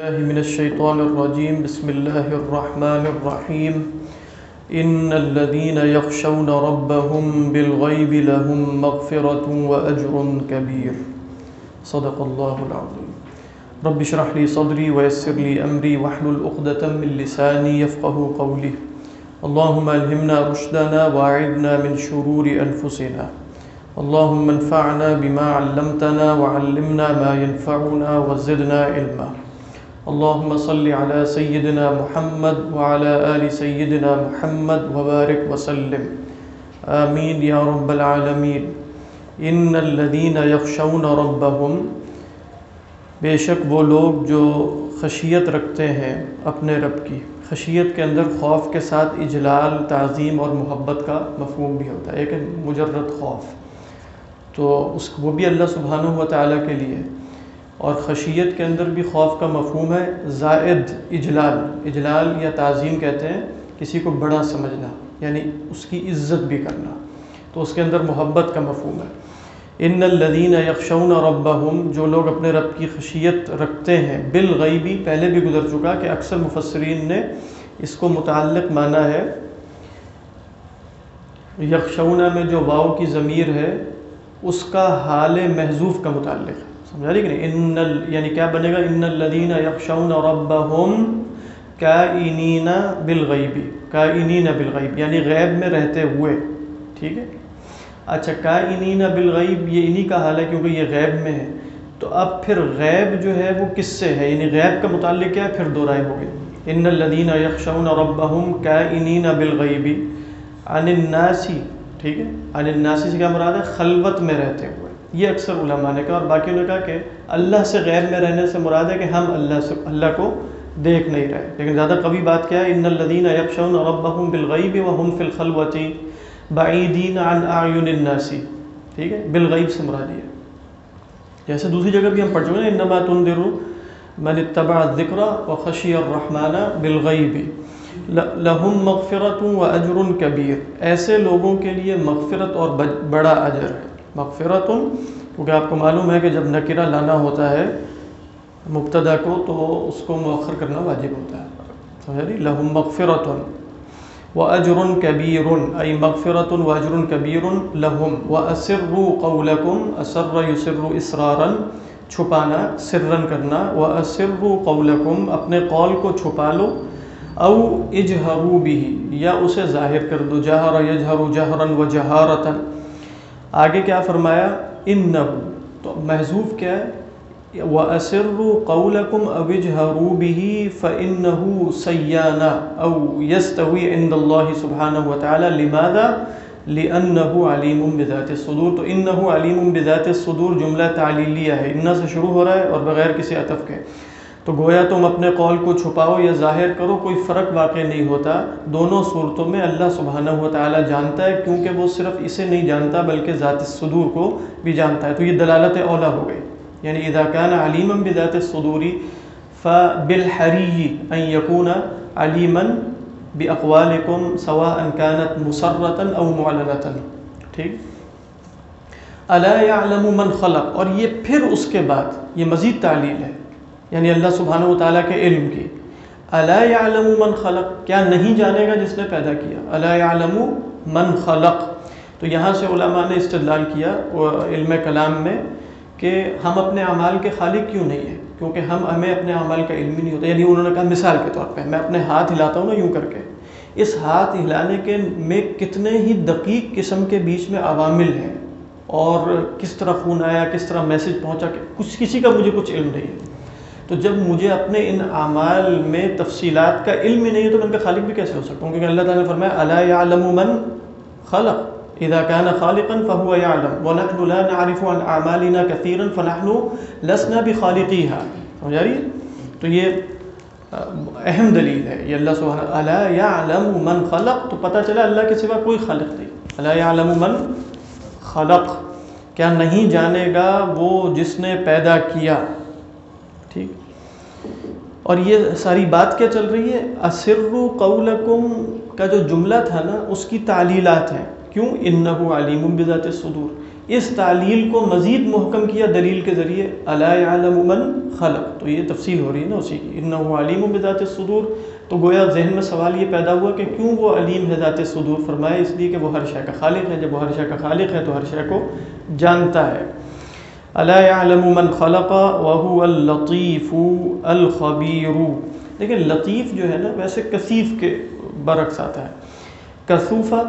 من الشيطان الرجيم بسم الله الرحمن الرحيم إن الذين يخشون ربهم بالغيب لهم مغفرة وأجر كبير صدق الله العظيم رب اشرح لي صدري ويسر لي أمري واحلل عقدة من لساني يفقهوا قولي اللهم ألهمنا رشدنا وأعذنا من شرور أنفسنا اللهم انفعنا بما علمتنا وعلمنا ما ينفعنا وزدنا علما اللهم صل على سيدنا محمد وعلى آل سيدنا محمد وبارك وسلم آمین یا رب العالمین۔ ان الذین یخشون ربهم، بے شک وہ لوگ جو خشیت رکھتے ہیں اپنے رب کی۔ خشیت کے اندر خوف کے ساتھ اجلال، تعظیم اور محبت کا مفہوم بھی ہوتا ہے، ایک مجرد خوف، تو وہ بھی اللہ سبحانہ و تعالیٰ کے لیے۔ اور خشیت کے اندر بھی خوف کا مفہوم ہے زائد اجلال، اجلال یا تعظیم کہتے ہیں کسی کو بڑا سمجھنا، یعنی اس کی عزت بھی کرنا، تو اس کے اندر محبت کا مفہوم ہے۔ ان الذین یخشون ربهم، جو لوگ اپنے رب کی خشیت رکھتے ہیں، بالغیبی پہلے بھی گزر چکا کہ اکثر مفسرین نے اس کو متعلق مانا ہے، یخشون میں جو واو کی ضمیر ہے اس کا حال محذوف کا متعلق ہے، سمجھا رہی کہ نہیں؟ یعنی کیا بنے گا؟ ان الذین یخشون ربهم کائنین بالغیب، کائنین بالغیب یعنی غیب میں رہتے ہوئے، ٹھیک ہے؟ اچھا، کائنین بالغیب یہ انہی کا حال ہے کیونکہ یہ غیب میں ہے، تو اب پھر غیب جو ہے وہ کس سے ہے؟ یعنی غیب کا متعلق کیا ہے؟ پھر دو رائے ہو گئی۔ ان الذین یخشون ربهم کائنین بالغیب عن الناس، ٹھیک ہے؟ عن الناس سے کیا مراد ہے؟ خلوت میں رہتے ہوئے، یہ اکثر علماء نے کہا، اور باقیوں نے کہا کہ اللہ سے غیب میں رہنے سے مراد ہے کہ ہم اللہ کو دیکھ نہیں رہے، لیکن زیادہ قوی بات کیا ہے؟ ان الذین یخشون ربهم بالغیب وهم فی الخلوۃ بعیدین عن اعین الناس، ٹھیک ہے؟ بالغیب سے مراد ہے، جیسے دوسری جگہ بھی ہم پڑھ چکے ہیں انما تنذر من اتبع الذکر وخشی الرحمن بالغیب لہم مغفرۃ واجر کبیر، ایسے لوگوں کے لیے مغفرت اور بڑا اجر ہے۔ مغفرت، کیونکہ آپ کو معلوم ہے کہ جب نکرہ لانا ہوتا ہے مبتدا کو تو اس کو مؤخر کرنا واجب ہوتا ہے، سمجھ رہی؟ لہم مغفرۃ واجر کبیر، ای مغفرۃ واجر کبیر لہم، واسروا قولکم، اسر یسر اسرارا چھپانا، سرن کرنا، واسروا قولکم اپنے قول کو چھپا لو، او اجہروا بہ یا اسے ظاہر کر دو، جہر یجہر جہرا وجہارتا۔ آگے کیا فرمایا؟ انہ، تو محذوف کیا ہے؟ وَأَسِرُّوا قَوْلَكُمْ أَوْ اجْهَرُوا بِهِ فَإِنَّهُ سَيَّانَ أَوْ يَسْتَوِي عِنْدَ اللَّهِ سُبْحَانَهُ وَتَعَالَى لِمَاذَا؟ لِأَنَّهُ عَلِيمٌ بِذَاتِ الصُّدُورِ، تو إِنَّهُ عَلِيمٌ بِذَاتِ الصُّدُورِ جملہ تعلیلیہ ہے، انہ سے شروع ہو رہا ہے اور بغیر کسی عطف کے، تو گویا تم اپنے قول کو چھپاؤ یا ظاہر کرو کوئی فرق واقع نہیں ہوتا، دونوں صورتوں میں اللہ سبحانہ و تعالی جانتا ہے، کیونکہ وہ صرف اسے نہیں جانتا بلکہ ذات الصدور کو بھی جانتا ہے، تو یہ دلالت اولا ہو گئی، یعنی اذا كان علیما بذات الصدور فبالحری ان یکون علیما باقوالکم سواء كانت مسرۃ او معلنۃ، ٹھیک؟ الا یعلم من خلق، اور یہ پھر اس کے بعد یہ مزید تعلیل ہے، یعنی اللہ سبحانہ و تعالیٰ کے علم کی۔ الا یعلم من خلق، کیا نہیں جانے گا جس نے پیدا کیا؟ الا یعلم من خلق، تو یہاں سے علماء نے استدلال کیا علم کلام میں کہ ہم اپنے اعمال کے خالق کیوں نہیں ہیں؟ کیونکہ ہمیں اپنے اعمال کا علم ہی نہیں ہوتا، یعنی انہوں نے کہا مثال کے طور پہ میں اپنے ہاتھ ہلاتا ہوں نا یوں کر کے، اس ہاتھ ہلانے کے میں کتنے ہی دقیق قسم کے بیچ میں عوامل ہیں، اور کس طرح خون آیا، کس طرح میسج پہنچا، کسی کا مجھے کچھ علم نہیں ہے، تو جب مجھے اپنے ان اعمال میں تفصیلات کا علم ہی نہیں ہے تو میں ان کا خالق بھی کیسے ہو سکتا ہوں؟ کیونکہ اللہ تعالیٰ نے فرمایا الا یعلم من خلق، اذا كان خالقا فهو يعلم ونحن لا نعرف عن اعمالنا كثيرا فنحن لسنا بخالقيها، سمجھ رہی ہے؟ تو یہ اہم دلیل ہے، یہ اللہ سبحانہ الا یعلم من خلق، تو پتہ چلا اللہ کے سوا کوئی خالق نہیں۔ الا یعلم من خلق، کیا نہیں جانے گا وہ جس نے پیدا کیا، ٹھیک؟ اور یہ ساری بات کیا چل رہی ہے؟ اسروا قولکم کا جو جملہ تھا نا اس کی تعلیلات ہیں، کیوں؟ انہ علیم بذات الصدور، اس تعلیل کو مزید محکم کیا دلیل کے ذریعے الا یعلم من خلق، تو یہ تفصیل ہو رہی ہے نا اسی کی، انہ علیم بذات الصدور، تو گویا ذہن میں سوال یہ پیدا ہوا کہ کیوں وہ علیم ہے ذات صدور؟ فرمایا اس لیے کہ وہ ہر شے کا خالق ہے، جب وہ ہر شے کا خالق ہے تو ہر شے کو جانتا ہے۔ الا یعلم من خلق وهو اللطیف الخبیر، دیکھیں لطیف جو ہے نا ویسے کثیف کے برعکس آتا ہے، کثوفہ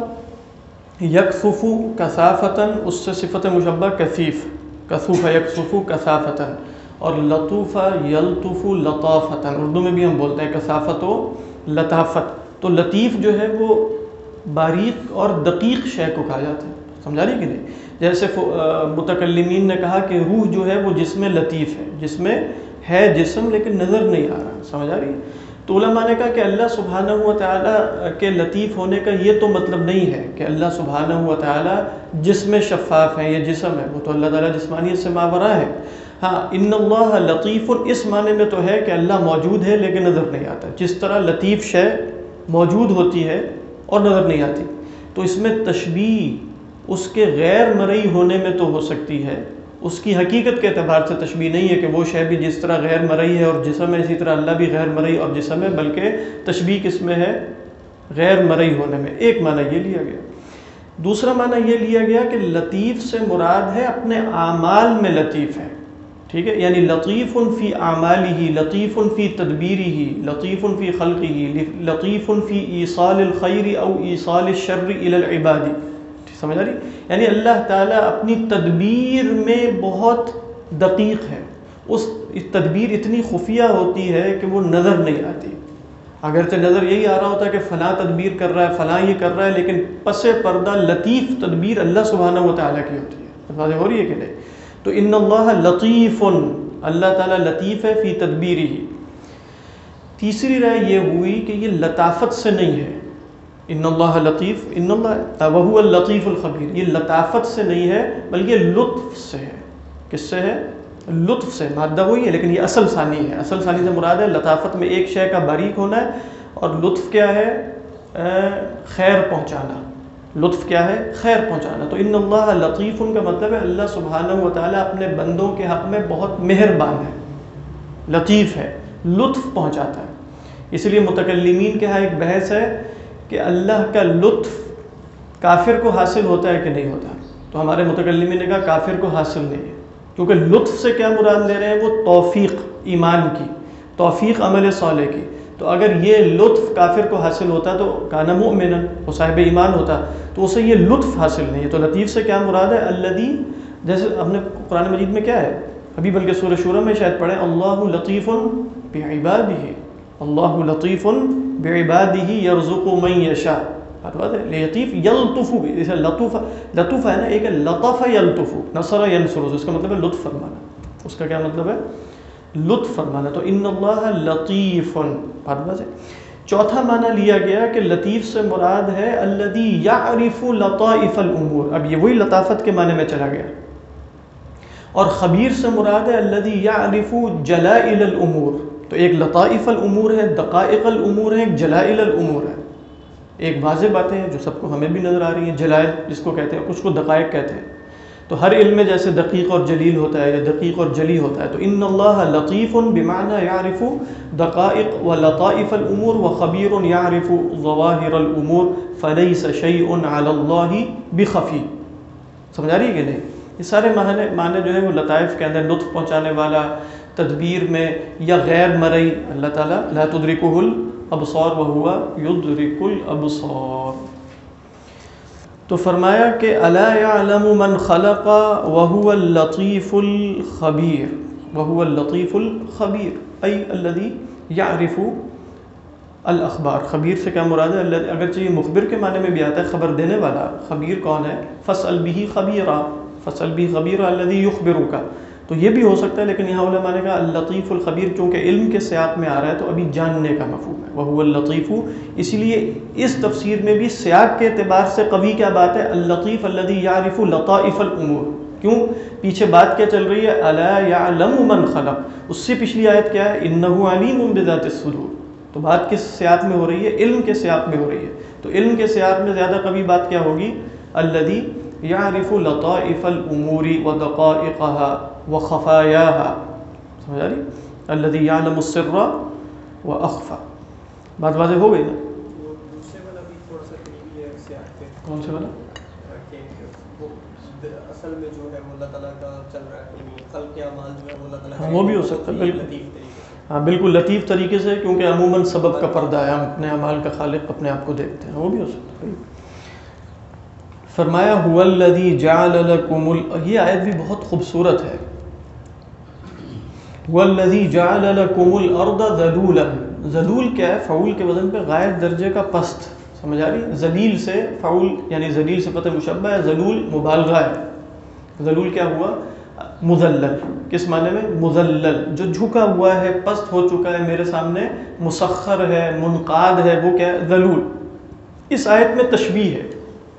یکسفو کثافتاً، اس سے صفت مشبہ کثیف، کثوفہ یکسفو کثافتاً، اور لطوفہ یلطف لطافتاً، اردو میں بھی ہم بولتے ہیں کثافت و لطافت، تو لطیف جو ہے وہ باریک اور دقیق شے کو کہا جاتا ہے، سمجھا رہی کہ نہیں؟ جیسے متکلمین نے کہا کہ روح جو ہے وہ جسم لطیف ہے، جس میں ہے جسم لیکن نظر نہیں آ رہا، سمجھ آ رہی ہے؟ تو علماء نے کہا کہ اللہ سبحانہ و تعالیٰ کے لطیف ہونے کا یہ تو مطلب نہیں ہے کہ اللہ سبحانہ و تعالیٰ جسم شفاف ہے، یہ جسم ہے، وہ تو اللہ تعالیٰ جسمانیت سے ماورا ہے۔ ہاں ان اللہ لطیف اس معنی میں تو ہے کہ اللہ موجود ہے لیکن نظر نہیں آتا، جس طرح لطیف شے موجود ہوتی ہے اور نظر نہیں آتی، تو اس میں تشبیہ اس کے غیر مرئی ہونے میں تو ہو سکتی ہے، اس کی حقیقت کے اعتبار سے تشبیہ نہیں ہے کہ وہ شے بھی جس طرح غیر مرئی ہے اور جسم ہے، اسی طرح اللہ بھی غیر مرئی اور جسم ہے، بلکہ تشبیہ کس میں ہے؟ غیر مرئی ہونے میں۔ ایک معنی یہ لیا گیا۔ دوسرا معنی یہ لیا گیا کہ لطیف سے مراد ہے اپنے اعمال میں لطیف ہے، ٹھیک ہے، یعنی لطیف فی اعمالہ، لطیف فی تدبیرہ، لطیف فی خلقہ، لطیف فی ایصال الخیر او ایصال الشر الی العباد، سمجھ آ رہی؟ یعنی اللہ تعالیٰ اپنی تدبیر میں بہت دقیق ہے، اس تدبیر اتنی خفیہ ہوتی ہے کہ وہ نظر نہیں آتی، اگرچہ نظر یہی آ رہا ہوتا ہے کہ فلاں تدبیر کر رہا ہے، فلاں یہ کر رہا ہے، لیکن پس پردہ لطیف تدبیر اللہ سبحانہ و تعالیٰ کی ہوتی ہے، واضح ہو رہی ہے کہ نہیں؟ تو ان اللہ لطیف، اللہ تعالیٰ لطیف ہے فی تدبیرہ۔ تیسری رائے یہ ہوئی کہ یہ لطافت سے نہیں ہے، ان اللہ لطیف، ان اللہ وہو اللطیف الخبیر، یہ لطافت سے نہیں ہے بلکہ لطف سے ہے۔ کس سے ہے؟ لطف سے، مادہ وہی ہے لیکن یہ اصل ثانی ہے، اصل ثانی سے مراد ہے لطافت میں ایک شے کا باریک ہونا ہے، اور لطف کیا ہے؟ خیر پہنچانا، لطف کیا ہے؟ خیر پہنچانا۔ تو ان اللہ لطیف کا مطلب ہے اللہ سبحانہ و تعالیٰ اپنے بندوں کے حق میں بہت مہربان ہے، لطیف ہے، لطف پہنچاتا ہے۔ اس لیے متکلمین کے ہاں ایک بحث ہے کہ اللہ کا لطف کافر کو حاصل ہوتا ہے کہ نہیں ہوتا، تو ہمارے متکلمین نے کہا کافر کو حاصل نہیں ہے، کیونکہ لطف سے کیا مراد لے رہے ہیں؟ وہ توفیق ایمان کی، توفیق عمل صالح کی، تو اگر یہ لطف کافر کو حاصل ہوتا تو کان مؤمنا، وہ صاحب ایمان ہوتا، تو اسے یہ لطف حاصل نہیں ہے۔ تو لطیف سے کیا مراد ہے؟ الذی، جیسے ہم نے قرآن مجید میں کیا ہے ابھی بلکہ سورہ شورى میں شاید پڑھیں، اللہ لطیف بعبادہ، اللہ لطیف بعبادہ یرزق من یشاء، لطیف یلطف، جیسے لطف ہے نا، ایک لطف یلطف، نصر ینصر، اس کا مطلب ہے لطف فرمانا، اس کا کیا مطلب ہے؟ لطف فرمانا۔ تو ان اللہ لطیف، چوتھا معنی لیا گیا کہ لطیف سے مراد ہے الذی یعرف لطائف الامور، اب یہ وہی لطافت کے معنی میں چلا گیا، اور خبیر سے مراد ہے الذی یعرف جلائل الامور، تو ایک لطائف الامور ہے، دقائق الامور ہے، ایک جلائل الامور ہے، ایک واضح باتیں ہیں جو سب کو ہمیں بھی نظر آ رہی ہیں، جلائل جس کو کہتے ہیں، کچھ کو دقائق کہتے ہیں، تو ہر علم میں جیسے دقیق اور جلیل ہوتا ہے یا دقیق اور جلی ہوتا ہے، تو ان اللہ لطیف بمعنی یعرف دقائق و لطائف الامور و خبیر یعرف ظواہر الامور فلیس شیء علی اللہ بخفی، سمجھا رہی ہے کہ نہیں؟ یہ سارے معنی جو ہیں وہ لطائف کے اندر، لطف پہنچانے والا، تدبیر میں، یا غیر مرئی، اللہ تعالیٰ لا تدرکہ الابصار وہو یدرک الابصار۔ تو فرمایا کہ الا یعلم من خلق وهو اللطیف الخبیر، وهو اللطیف الخبیر ای الذی یعرف الاخبار۔ خبیر سے کیا مراد ہے؟ اگرچہ یہ مخبر کے معنی میں بھی آتا ہے، خبر دینے والا، خبیر کون ہے؟ فاسأل به خبیرا، فاسأل به خبیرا الذی یخبرک، تو یہ بھی ہو سکتا ہے، لیکن یہاں علماء نے کہا اللطیف الخبیر چونکہ علم کے سیاق میں آ رہا ہے تو ابھی جاننے کا مفہوم ہے، وہو اللطیف، اسی لیے اس تفسیر میں بھی سیاق کے اعتبار سے قوی کیا بات ہے؟ اللطیف الذی یعرف لطائف الامور۔ کیوں؟ پیچھے بات کیا چل رہی ہے؟ الا یعلم من خلق، اس سے پچھلی آیت کیا ہے؟ انہ علیم بذات الصدور، تو بات کس سیاق میں ہو رہی ہے؟ علم کے سیاق میں ہو رہی ہے، تو علم کے سیاق میں زیادہ قوی بات کیا ہوگی؟ الذی يعرف لطائف الأمور ودقائقها وخفاياها، سمجھ آ رہی؟ الذي يعلم السر وأخفى. بات واضح ہو گئی نا؟ دوسرے والا بھی تھوڑا سا قریبی ہے اس سے آتے ہیں. کون سے والا؟ کہ وہ اصل میں جو ہے وہ اللہ تعالیٰ کا چل رہا ہے، خلق کے اعمال جو ہے وہ اللہ تعالیٰ کا. ہاں وہ بھی ہو سکتا ہے بالکل. لطیف طریقے سے. ہاں بالکل لطیف طریقے سے، کیونکہ عموماً سبب کا پردہ ہے، ہم اپنے اعمال کا خالق اپنے آپ کو دیکھتے ہیں، وہ بھی ہو سکتا ہے. فرمایا هو الذی جعل لکم یہ آیت بھی بہت خوبصورت ہے. هو الذی جعل لکم الارض ذلولا. ذلول کیا ہے؟ فعول کے وزن پہ غائب درجے کا پست، سمجھ آ رہی؟ ذلیل سے فعول یعنی ذلیل صفت مشبہ ہے، ذلول مبالغہ ہے. ذلول کیا ہوا؟ مذلل. کس معنی میں؟ مذلل، جو جھکا ہوا ہے، پست ہو چکا ہے میرے سامنے، مسخر ہے، منقاد ہے، وہ کیا ہے؟ ذلول. اس آیت میں تشبیہ ہے،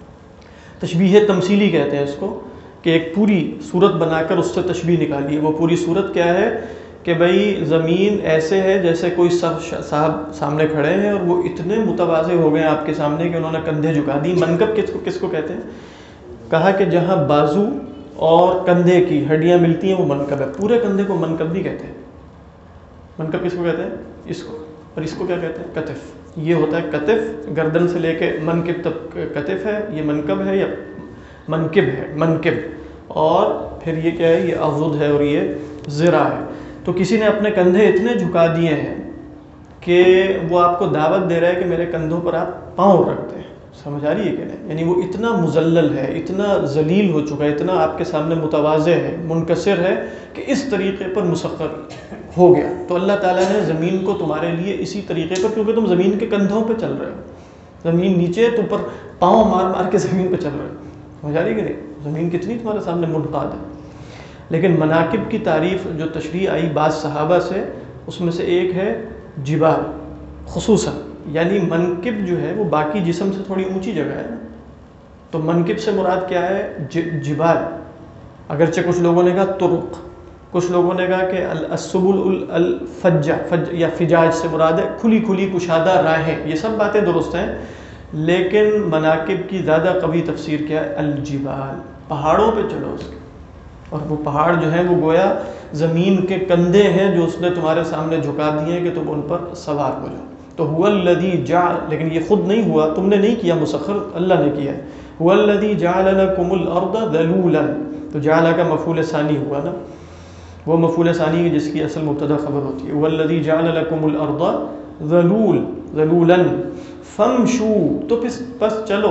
تشبیہ تمثیلی کہتے ہیں اس کو، کہ ایک پوری صورت بنا کر اس سے تشبیہ نکالی ہے. وہ پوری صورت کیا ہے کہ بھئی زمین ایسے ہے جیسے کوئی صاحب سامنے کھڑے ہیں اور وہ اتنے متواضع ہو گئے ہیں آپ کے سامنے کہ انہوں نے کندھے جھکا دی. منکب کس کو کہتے ہیں؟ کہا کہ جہاں بازو اور کندھے کی ہڈیاں ملتی ہیں وہ منکب ہے. پورے کندھے کو منکب نہیں کہتے ہیں. منکب کس کو کہتے ہیں؟ اس کو. اور اس کو کیا کہتے ہیں؟ کتف. یہ ہوتا ہے کتف، گردن سے لے کے منکب تک کتف ہے، یہ منکب ہے یا منکب ہے، منکب. اور پھر یہ کیا ہے؟ یہ عضد ہے اور یہ ذرا ہے. تو کسی نے اپنے کندھے اتنے جھکا دیے ہیں کہ وہ آپ کو دعوت دے رہا ہے کہ میرے کندھوں پر آپ پاؤں رکھ دیں. سمجھ آ رہی ہے کہ نہیں؟ یعنی وہ اتنا مذلل ہے، اتنا ذلیل ہو چکا ہے، اتنا آپ کے سامنے متواضع ہے، منکسر ہے کہ اس طریقے پر مسخر ہو گیا. تو اللہ تعالیٰ نے زمین کو تمہارے لیے اسی طریقے پر، کیونکہ تم زمین کے کندھوں پہ چل رہے ہو، زمین نیچے تم پر پاؤں مار مار کے زمین پہ چل رہے ہو. سمجھ آ رہی ہے کہ نہیں؟ زمین کتنی تمہارے سامنے منقاد ہے. لیکن مناقب کی تعریف جو تشریح آئی بعض صحابہ سے، اس میں سے ایک ہے جبال خصوصاً. یعنی منکب جو ہے وہ باقی جسم سے تھوڑی اونچی جگہ ہے نا، تو منکب سے مراد کیا ہے؟ جبال. اگرچہ کچھ لوگوں نے کہا طرق، کچھ لوگوں نے کہا کہ السبل الفجہ یا فجاج سے مراد ہے کھلی کھلی کشادہ راہیں. یہ سب باتیں درست ہیں، لیکن مناقب کی زیادہ قوی تفسیر کیا ہے؟ الجبال. پہاڑوں پہ چلو اس کے، اور وہ پہاڑ جو ہیں وہ گویا زمین کے کندھے ہیں جو اس نے تمہارے سامنے جھکا دیے کہ تم ان پر سوار ہو جاؤ. تو هو الذی جعل، لیکن یہ خود نہیں ہوا، تم نے نہیں کیا، مسخر اللہ نے کیا ہے. هو الذی جعل لکم الارض ذلولا. تو جعل کا مفعول ثانی ہوا نا، وہ مفعول ثانی ہے جس کی اصل مبتدا خبر ہوتی ہے. هو الذی جعل لکم الارض ذلولا فامشوا. تو پس چلو،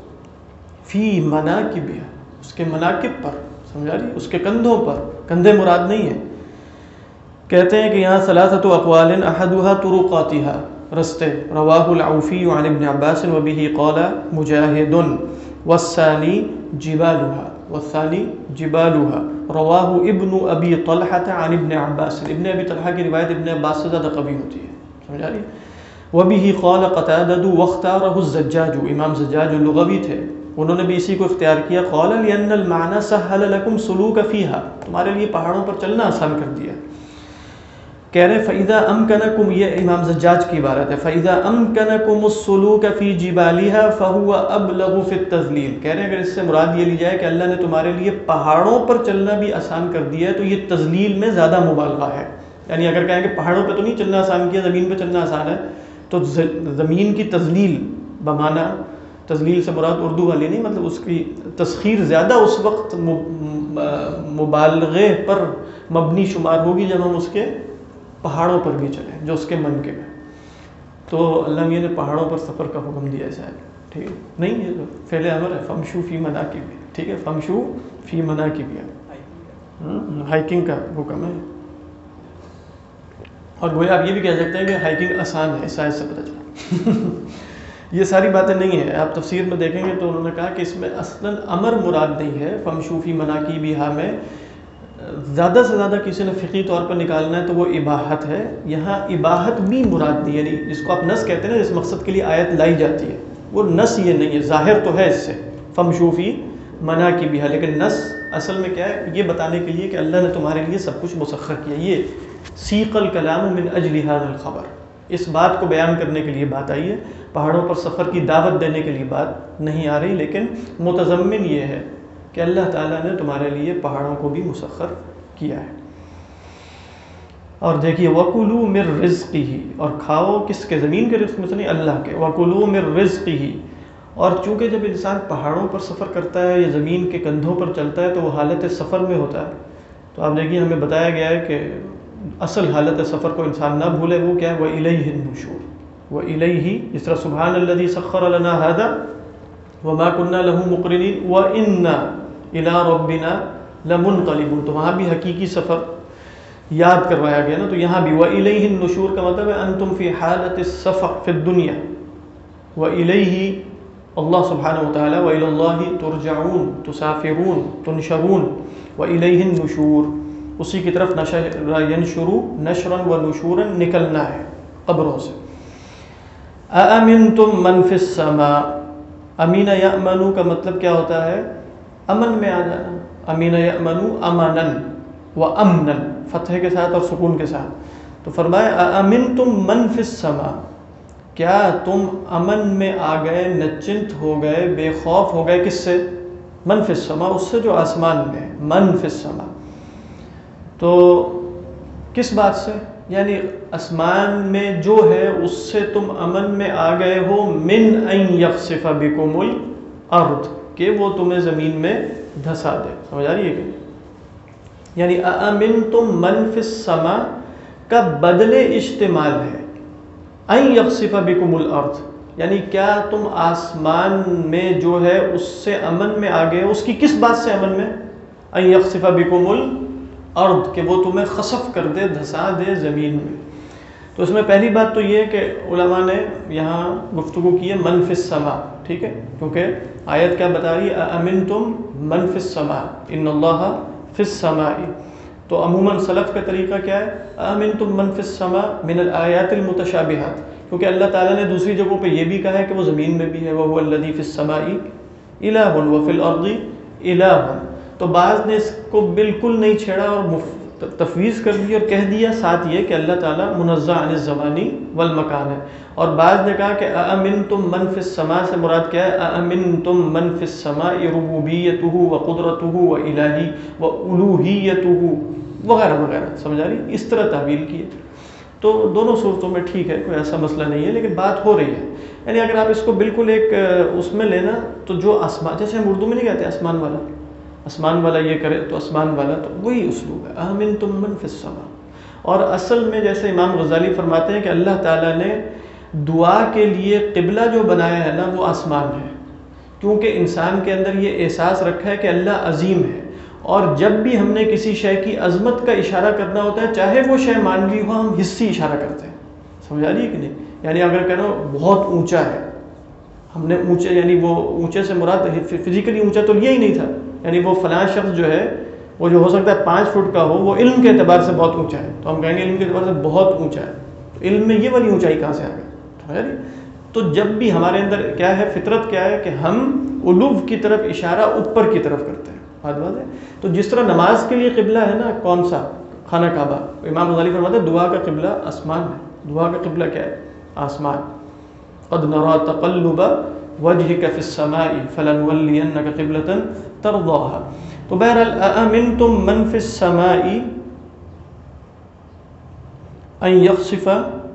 فی مناکبها، اس کے مناکب پر. سمجھا رہی؟ اس کے کندھوں پر. کندھے مراد نہیں ہیں. کہتے ہیں کہ یہاں ثلاثۃ اقوال احدها طرقاتها، رستے. رواہ العوفی عن ابن عباس وبه قال مجاہد والثانی جبالها. رواہ ابن ابی طلحہ عن ابن عباس. ابن ابی طلحہ کی روایت ابن عباس سے زیادہ قوی ہوتی ہے. سمجھا رہی؟ وبه قال قتادة واختاره الزجاج. امام زجاج لغوی تھے، انہوں نے بھی اسی کو اختیار کیا. قال لأن المعنى سهل لكم سلوك فيها، تمہارے لیے پہاڑوں پر چلنا آسان کر دیا. کہہ رہے فَإِذَا أَمْكَنَكُمْ، یہ امام زجاج کی عبارت ہے، فَإِذَا أَمْكَنَكُمُ السُّلُوكَ فِي جِبَالِهَا فَهُوَ أَبْلَغُ فِي التَّذْلِيلِ. کہہ رہے ہیں اگر اس سے مراد یہ لی جائے کہ اللہ نے تمہارے لیے پہاڑوں پر چلنا بھی آسان کر دیا ہے، تو یہ تذلیل میں زیادہ مبالغہ ہے. یعنی اگر کہیں کہ پہاڑوں پہ تو نہیں چلنا آسان کیا، زمین پہ چلنا آسان ہے، تو زمین کی تذلیل بمعنی، تذلیل سے مراد اردو والی نہیں، مطلب اس کی تسخیر زیادہ اس وقت مبالغے پر مبنی شمار ہوگی جب ہم اس کے پہاڑوں پر بھی چلیں جو اس کے من کے میں. تو اللہ میاں نے پہاڑوں پر سفر کا حکم دیا ہے شاید. ٹھیک ہے؟ نہیں، یہ تو فعل امر ہے، فمشو فی مناکبہا. ٹھیک ہے، فمشو فی مناکبہا، ہائکنگ کا حکم ہے. اور گویا آپ یہ بھی کہہ سکتے ہیں کہ ہائکنگ آسان ہے، اس آیت سے پتہ چلا. یہ ساری باتیں نہیں ہیں، آپ تفسیر میں دیکھیں گے تو انہوں نے کہا کہ اس میں اصلاً امر مراد نہیں ہے. فمشو فی مناکبہا میں زیادہ سے زیادہ کسی نے فقہی طور پر نکالنا ہے تو وہ اباحت ہے. یہاں اباحت بھی مراد نہیں، یعنی جس کو آپ نص کہتے ہیں نا، جس مقصد کے لیے آیت لائی جاتی ہے، وہ نص یہ نہیں ہے. ظاہر تو ہے اس سے فمشو فی مناکبہا، لیکن نص اصل میں کیا ہے؟ یہ بتانے کے لیے کہ اللہ نے تمہارے لیے سب کچھ مسخر کیا. یہ سیق الکلام من اجل ھذا الخبر، اس بات کو بیان کرنے کے لیے بات آئی ہے. پہاڑوں پر سفر کی دعوت دینے کے لیے بات نہیں آ رہی، لیکن متضمن یہ ہے کہ اللہ تعالیٰ نے تمہارے لیے پہاڑوں کو بھی مسخر کیا ہے. اور دیکھیے وَكُلُوا مِن رِزْقِهِ، اور کھاؤ کس کے؟ زمین کے رزق میں سے نہیں، اللہ کے. وَكُلُوا مِن رِزْقِهِ، اور چونکہ جب انسان پہاڑوں پر سفر کرتا ہے یا زمین کے کندھوں پر چلتا ہے تو وہ حالت سفر میں ہوتا ہے. تو آپ دیکھیے ہمیں بتایا گیا ہے کہ اصل حالت سفر کو انسان نہ بھولے، وہ کیا ہے؟ وَإِلَيْهِ النُّشُورُ. وَإِلَيْهِ، جس طرح سبحان الذي سخر لنا هذا وما كنا له مقرنين وإنا إلى ربنا لمنقلبون. تو وہاں بھی حقیقی سفر یاد کروایا گیا نا. تو یہاں بھی وَإِلَيْهِ النُّشُورُ کا مطلب ہے أنتم في حالة السفر في الدنيا وإليه اللہ سبحانہ وتعالی وإلى الله ترجعون تسافرون تنشرون وإليه النشور، اسی کی طرف ینشرو نشرا و نشورا نکلنا ہے قبروں سے. أَأَمِنْتُمْ مَنْ فِي السَّمَاءِ، امین یأمنو کا مطلب کیا ہوتا ہے؟ امن میں آ جانا. امین یأمنو امنا و امنا، فتح کے ساتھ اور سکون کے ساتھ. تو فرمایا أَأَمِنْتُمْ مَنْ فِي السَّمَاءِ، کیا تم امن میں آ گئے، نچنت ہو گئے، بے خوف ہو گئے؟ کس سے؟ من فی السماء، اس سے جو آسمان میں ہے. من فی السماء، تو کس بات سے؟ یعنی آسمان میں جو ہے اس سے تم امن میں آ گئے ہو. من ان یخسف بکم الارض، کہ وہ تمہیں زمین میں دھسا دے. سمجھ آ رہی ہے کہ یعنی أَأَمِنْتُمْ مَنْ فِي السَّمَاء کا بدل اشتمال ہے ان یخسف بکم الارض، یعنی کیا تم آسمان میں جو ہے اس سے امن میں آ گئے؟ اس کی کس بات سے امن میں؟ ان یخسف بکم الارض، کہ وہ تمہیں خسف کر دے، دھسا دے زمین میں. تو اس میں پہلی بات تو یہ ہے کہ علماء نے یہاں گفتگو کی ہے من فی السماء، ٹھیک ہے، کیونکہ آیت کیا بتا رہی ہے؟ أَأَمِنْتُمْ مَنْ فِي السَّمَاءِ إِنَّ اللَّهَ فِي السَّمَاءِ. تو عموماً سلف کا طریقہ کیا ہے؟ أَأَمِنْتُمْ مَنْ فِي السَّمَاءِ مِنَ الْآيَاتِ الْمُتَشَابِهَاتِ، کیونکہ اللہ تعالیٰ نے دوسری جگہوں پہ یہ بھی کہا ہے کہ وہ زمین میں بھی ہے. وَهُوَ الَّذِي فِي السَّمَاءِ إِلَٰهٌ وَفِي الْأَرْضِ إِلَٰهٌ. تو بعض نے اس کو بالکل نہیں چھیڑا اور تفویض کر دیا اور کہہ دیا ساتھ یہ کہ اللہ تعالیٰ منزہ عن الزمانی والمکان ہے. اور بعض نے کہا کہ أَأَمِنْتُمْ مَنْ فِي السَّمَاءِ سے مراد کیا ہے؟ أَأَمِنْتُمْ مَنْ فِي السَّمَاءِ رُبُوبِيَّتُهُ وَقُدْرَتُهُ وَإِلَٰهِ وَأُلُوهِيَّتُهُ وغیرہ وغیرہ. سمجھ آ رہی؟ اس طرح تعبیر کی ہے. تو دونوں صورتوں میں ٹھیک ہے، کوئی ایسا مسئلہ نہیں ہے، لیکن بات ہو رہی ہے. یعنی اگر آپ اس کو بالکل ایک اس میں لینا تو جو آسمان، جیسے ہم اردو میں نہیں کہتے آسمان والا، آسمان والا یہ کرے تو آسمان والا، تو وہی اسلوب ہے أَأَمِنْتُمْ مَنْ فِي السَّمَاءِ. اور اصل میں جیسے امام غزالی فرماتے ہیں کہ اللہ تعالیٰ نے دعا کے لیے قبلہ جو بنایا ہے نا وہ آسمان ہے، کیونکہ انسان کے اندر یہ احساس رکھا ہے کہ اللہ عظیم ہے. اور جب بھی ہم نے کسی شے کی عظمت کا اشارہ کرنا ہوتا ہے، چاہے وہ شے مانوی ہو، ہم حصی اشارہ کرتے ہیں. سمجھ آ رہی ہے کہ نہیں؟ یعنی اگر کہنا بہت اونچا ہے، ہم نے اونچے، یعنی وہ اونچے سے مراد فزیکلی اونچا تو لیا ہی نہیں تھا. یعنی وہ فلاں شخص جو ہے وہ جو ہو سکتا ہے 5 فٹ کا ہو، وہ علم کے اعتبار سے بہت اونچا ہے، تو ہم کہیں گے علم کے اعتبار سے بہت اونچا ہے. تو علم میں یہ والی اونچائی کہاں سے آ گئی؟ تو جب بھی ہمارے اندر کیا ہے، فطرت کیا ہے کہ ہم علو کی طرف اشارہ اوپر کی طرف کرتے ہیں. بات بات ہے. تو جس طرح نماز کے لیے قبلہ ہے نا کون سا؟ خانہ کعبہ. امام غزالی فرماتے ہیں دعا کا قبلہ آسمان ہے. دعا کا قبلہ کیا ہے؟ آسمان. قد نرى تقلب وجهك في السماء فلنولينك قبلة ترضاها. تو بہرحال أأمنتم من في السماء أن يخسف،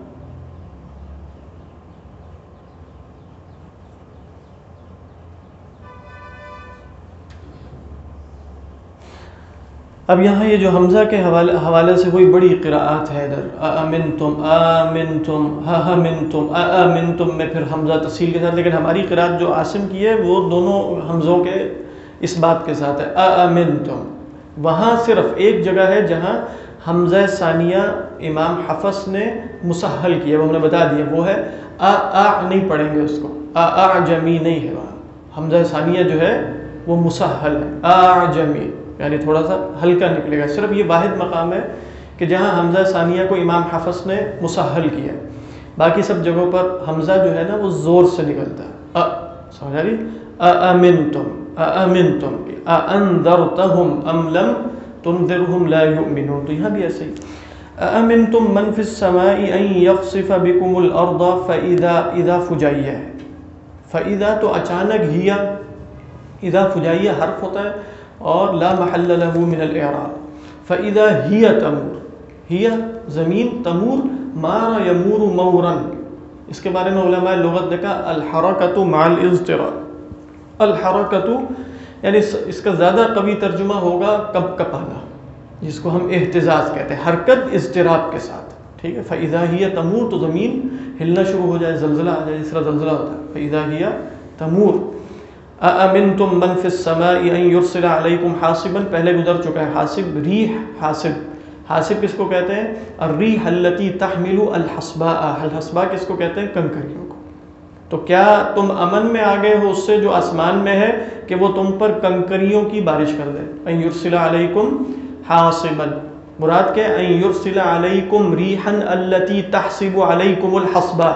اب یہاں یہ جو حمزہ کے حوالے سے کوئی بڑی قراءات ہے ادھر. آمنتم آمنتم آمنتم آمنتم میں پھر حمزہ تصحیل کے ساتھ، لیکن ہماری قراءت جو عاصم کی ہے وہ دونوں حمزوں کے اس بات کے ساتھ ہے آمنتم. وہاں صرف ایک جگہ ہے جہاں حمزہ ثانیہ امام حفص نے مسہل کیا، وہ ہم نے بتا دیا، وہ ہے نہیں پڑھیں گے اس کو، اعجمی نہیں ہے. وہاں حمزہ ثانیہ جو ہے وہ مسہل ہے، اعجمی یعنی تھوڑا سا ہلکا نکلے گا. صرف یہ واحد مقام ہے کہ جہاں حمزہ ثانیہ کو امام حفص نے مسہل کیا. باقی سب جگہوں پر حمزہ جو ہے نا وہ زور سے نکلتا ہے. سمجھ آ رہی؟ أأمنتم أأمنتم أأنذرتهم أم لم تنذرهم لا يؤمنون. تو یہاں بھی ایسے ہی أأمنتم من في السماء أن يخسف بكم الأرض فإذا فجائیہ ہے. فإذا تو اچانک، ہی اذا فجائیہ حرف ہوتا ہے اور لا محل له من الاعراب. فإذا هي تمور، ہی زمین، تمور مارا یمور مورن. اس کے بارے میں علماء لغت نے کہا الحرکۃ مع الاضطراب. الحرکۃ یعنی اس کا زیادہ قوی ترجمہ ہوگا کپ کپانا، جس کو ہم اہتزاز کہتے ہیں، حرکت اضطراب کے ساتھ. ٹھیک ہے. فإذا هي تمور تو زمین ہلنا شروع ہو جائے، زلزلہ آ جائے، جس طرح زلزلہ ہوتا ہے. فإذا هي تمور. أأمنتم من في السماء أن يرسل عليكم حاصبا، پہلے گزر چکا ہے. حاصب ریح، حاصب، حاصب کس کو کہتے ہیں؟ الریح التي تحمل الحصباء. الحصباء کس کو کہتے ہیں؟ کنکریوں کو. تو کیا تم امن میں آ گئے ہو اس سے جو آسمان میں ہے کہ وہ تم پر کنکریوں کی بارش کر دے؟ ان یرسل علیکم حاصبا، مراد کیا ہے؟ ان یرسل علیکم ریحا التي تحسب علیکم الحصباء.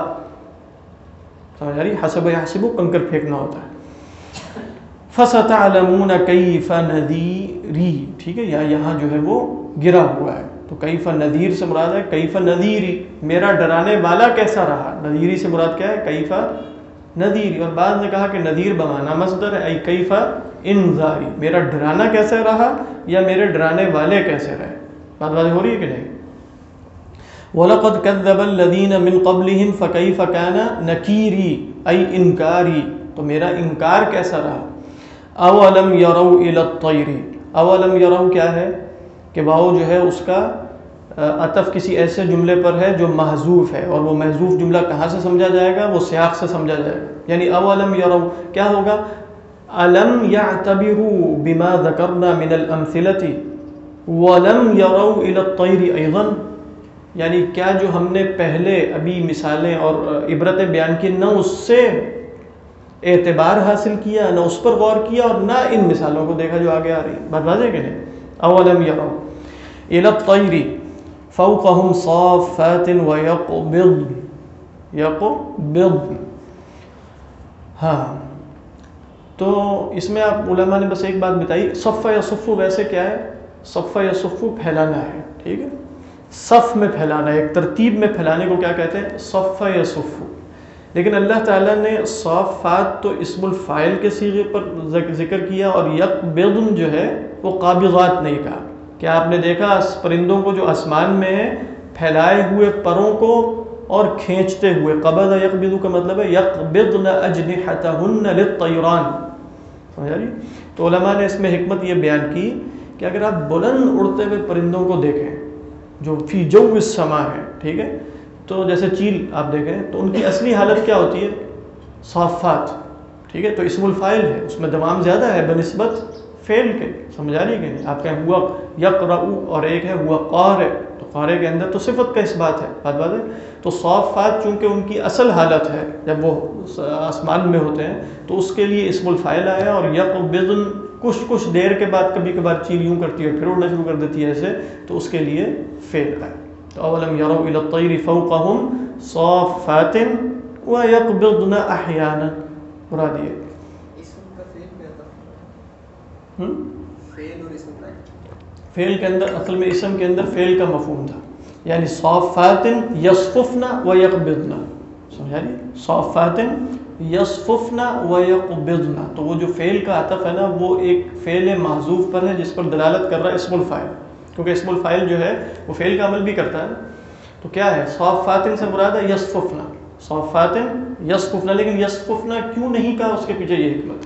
سمجھ آ رہی؟ حسب یحسب کنکر پھینکنا ہوتا ہے. فَسَتَعْلَمُونَ كَيْفَ نَذِيرِي. ٹھیک ہے، یہاں جو ہے وہ گرا ہوا ہے، تو کیف نذیر سے مراد ہے کیف نذیری، میرا ڈرانے والا کیسا رہا. نذیری سے مراد کیا ہے؟ کیف نذیری. اور بعض نے کہا کہ نذیر بمانا مصدر ہے، ای کیف انذاری، میرا ڈرانا کیسے رہا یا میرے ڈرانے والے کیسے رہے. بات واضح ہو رہی ہے کہ نہیں؟ وَلَقَدْ كَذَّبَ الَّذِينَ مِن قَبْلِهِمْ فَكَيْفَ كَانَ نَكِيرِي، ای انکاری، تو میرا انکار کیسا رہا. اولم یروا الی الطیر. اولم یروا کیا ہے کہ واؤ جو ہے اس کا عطف کسی ایسے جملے پر ہے جو محذوف ہے، اور وہ محذوف جملہ کہاں سے سمجھا جائے گا؟ وہ سیاق سے سمجھا جائے گا. یعنی اولم یروا کیا ہوگا؟ الم یعتبروا بما ذکرنا من الامثلۃ ولم یروا الی الطیر ایضا. یعنی کیا جو ہم نے پہلے ابھی مثالیں اور عبرتیں بیان کی، نہ اس سے اعتبار حاصل کیا، نہ اس پر غور کیا، اور نہ ان مثالوں کو دیکھا جو آگے آ رہی. بات واضح ہے کہ نہیں؟ اولم یروا الی الطیر فوقهم صافات ویقبضن. یقبضن. ہاں، تو اس میں آپ علماء نے بس ایک بات بتائی. صف یصف ویسے کیا ہے؟ صف یصف پھیلانا ہے. ٹھیک ہے، صف میں پھیلانا ہے، ایک ترتیب میں پھیلانے کو کیا کہتے ہیں؟ صف یصف. لیکن اللہ تعالیٰ نے صافات تو اسم الفاعل کے صیغے پر ذکر کیا، اور یقبضن جو ہے وہ قابضات نہیں کہا. کیا آپ نے دیکھا پرندوں کو جو آسمان میں ہے پھیلائے ہوئے پروں کو اور کھینچتے ہوئے؟ قبض یقبض کا مطلب ہے یقبضن اجنحتہن للطیران. سمجھ رہی؟ تو علماء نے اس میں حکمت یہ بیان کی کہ اگر آپ بلند اڑتے ہوئے پرندوں کو دیکھیں جو فی جو السما ہے، ٹھیک ہے، تو جیسے چیل آپ دیکھیں تو ان کی اصلی حالت کیا ہوتی ہے؟ صافات. ٹھیک ہے، تو اسم الفاعل ہے، اس میں دوام زیادہ ہے بنسبت فعل کے. سمجھ آ رہی ہے کہ نہیں؟ آپ کہیں ہوا یقرأ اور ایک ہے ہوا قارئ، تو قارئ کے اندر تو صفت کا اس بات ہے. بات بات ہے. تو صافات چونکہ ان کی اصل حالت ہے جب وہ آسمان میں ہوتے ہیں تو اس کے لیے اسم الفاعل آیا. اور یقبضن کچھ دیر کے بعد کبھی کبھار چیل یوں کرتی ہے پھر اڑنا شروع کر دیتی ہے ایسے، تو اس کے لیے فعل آیا. تو اولم یروا الی الطیر فوقہم صافات ویقبضن احیانا. مراد یہ فعل کے اندر اصل میں اسم کے اندر فعل کا مفہوم تھا، یعنی صافات یصففن ویقبضن. سمجھا رہی؟ صافات یصففن ویقبضن، تو وہ جو فعل کا عطف ہے نا وہ ایک فعل محذوف پر ہے جس پر دلالت کر رہا ہے اسم الفاعل، کیونکہ اسم الفاعل جو ہے وہ فعل کا عمل بھی کرتا ہے. تو کیا ہے؟ صافات سے مراد ہے یصففن. صافات یصففن. لیکن یصففن کیوں نہیں کہا؟ اس کے پیچھے یہ حکمت.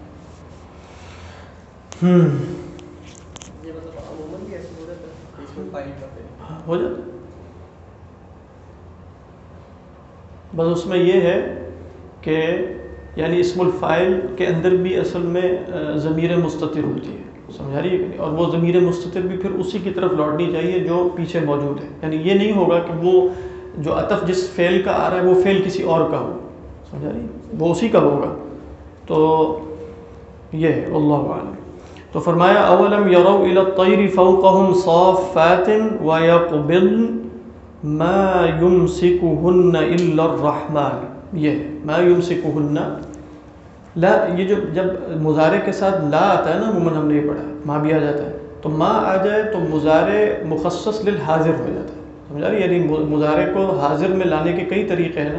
ہو جاتا بس اس میں یہ ہے کہ یعنی اسم الفاعل کے اندر بھی اصل میں ضمیر مستتر ہوتی ہے. سمجھا رہی ہے کہ نہیں؟ اور وہ ضمیر مستتر بھی پھر اسی کی طرف لوٹنی چاہیے جو پیچھے موجود ہے. یعنی یہ نہیں ہوگا کہ وہ جو عطف جس فعل کا آ رہا ہے وہ فعل کسی اور کا ہو. سمجھا رہی؟ وہ اسی کا ہوگا. تو یہ ہے واللہ اعلم. تو فرمایا اولم یروا الی الطیر فوقہم صافات ویقبضن ما یمسکہن الا الرحمن. یہ ما یمسکہن، لا، یہ جب مضارع کے ساتھ لا آتا ہے نا، عموماً ہم نے یہ پڑھا ہے، ماں بھی آ جاتا ہے، تو ماں آ جائے تو مضارع مخصص للحاضر ہو جاتا ہے. سمجھا رہی؟ یعنی مضارع کو حاضر میں لانے کے کئی طریقے ہیں نا.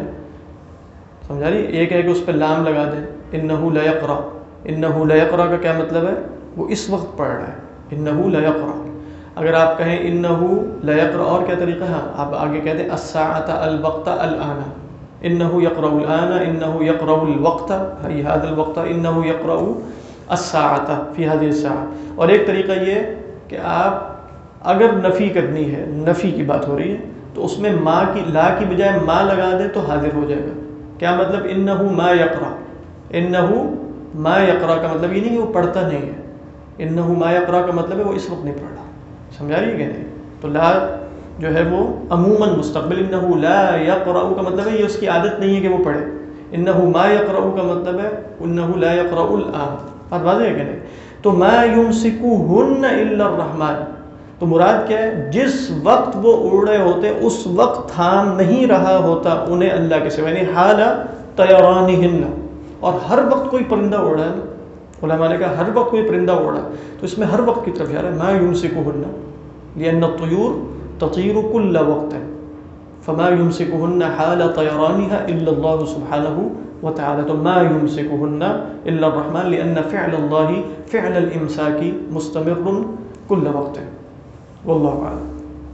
سمجھا رہی؟ ایک ہے کہ اس پہ لام لگا دیں، انہ لیقرأ. انہ لیقرأ کا کیا مطلب ہے؟ وہ اس وقت پڑھ رہا ہے، انہو لیقرأ. اگر آپ کہیں انہو لیقرأ اور کیا طریقہ ہے، آپ آگے کہتے ہیں الساعۃ الوقت الآن، انہو یقرأ الآن، انہو یقرأ الوقت فی ھذا الوقت، انہو یقرأ الساعۃ فی ھذه الساعۃ. اور ایک طریقہ یہ کہ آپ اگر نفی کرنی ہے، نفی کی بات ہو رہی ہے، تو اس میں ما کی لا کی بجائے ما لگا دیں تو حاضر ہو جائے گا. کیا مطلب انہو ما یقرأ، انہو ما یقرأ کا مطلب یہ نہیں کہ وہ پڑھتا نہیں ہے، انہو ما یقرأ کا مطلب ہے وہ اس وقت نہیں پڑھ رہا. سمجھا رہی ہے کہ نہیں؟ تو لا جو ہے وہ عموماً مستقبل، انہو لا یقرأ کا مطلب ہے یہ اس کی عادت نہیں ہے کہ وہ پڑھے. انہو ما یقرأ کا مطلب ہے انہو لا یقرأ الآن. بات واضح ہے کہ نہیں؟ تو ما یمسکہن الا الرحمن، تو مراد کیا ہے، جس وقت وہ اڑ رہے ہوتے اس وقت تھام نہیں رہا ہوتا انہیں اللہ کے سوا، یعنی حال طیرانہن. اور ہر وقت کوئی پرندہ اڑ رہا ہے نا، علماء نے کہا ہر وقت کوئی پرندہ اڑ رہا ہے، تو اس میں ہر وقت کی طرف جا رہا ہے. ما یمسکہن لأن الطیور تطیر کل وقت، فما یمسکہن حال طیرانها الا اللہ سبحانہ وتعالی. تو ما یمسکہن الا الرحمن لأن فعل اللہ فعل الامساک مستمر کل وقت. واللہ اعلم.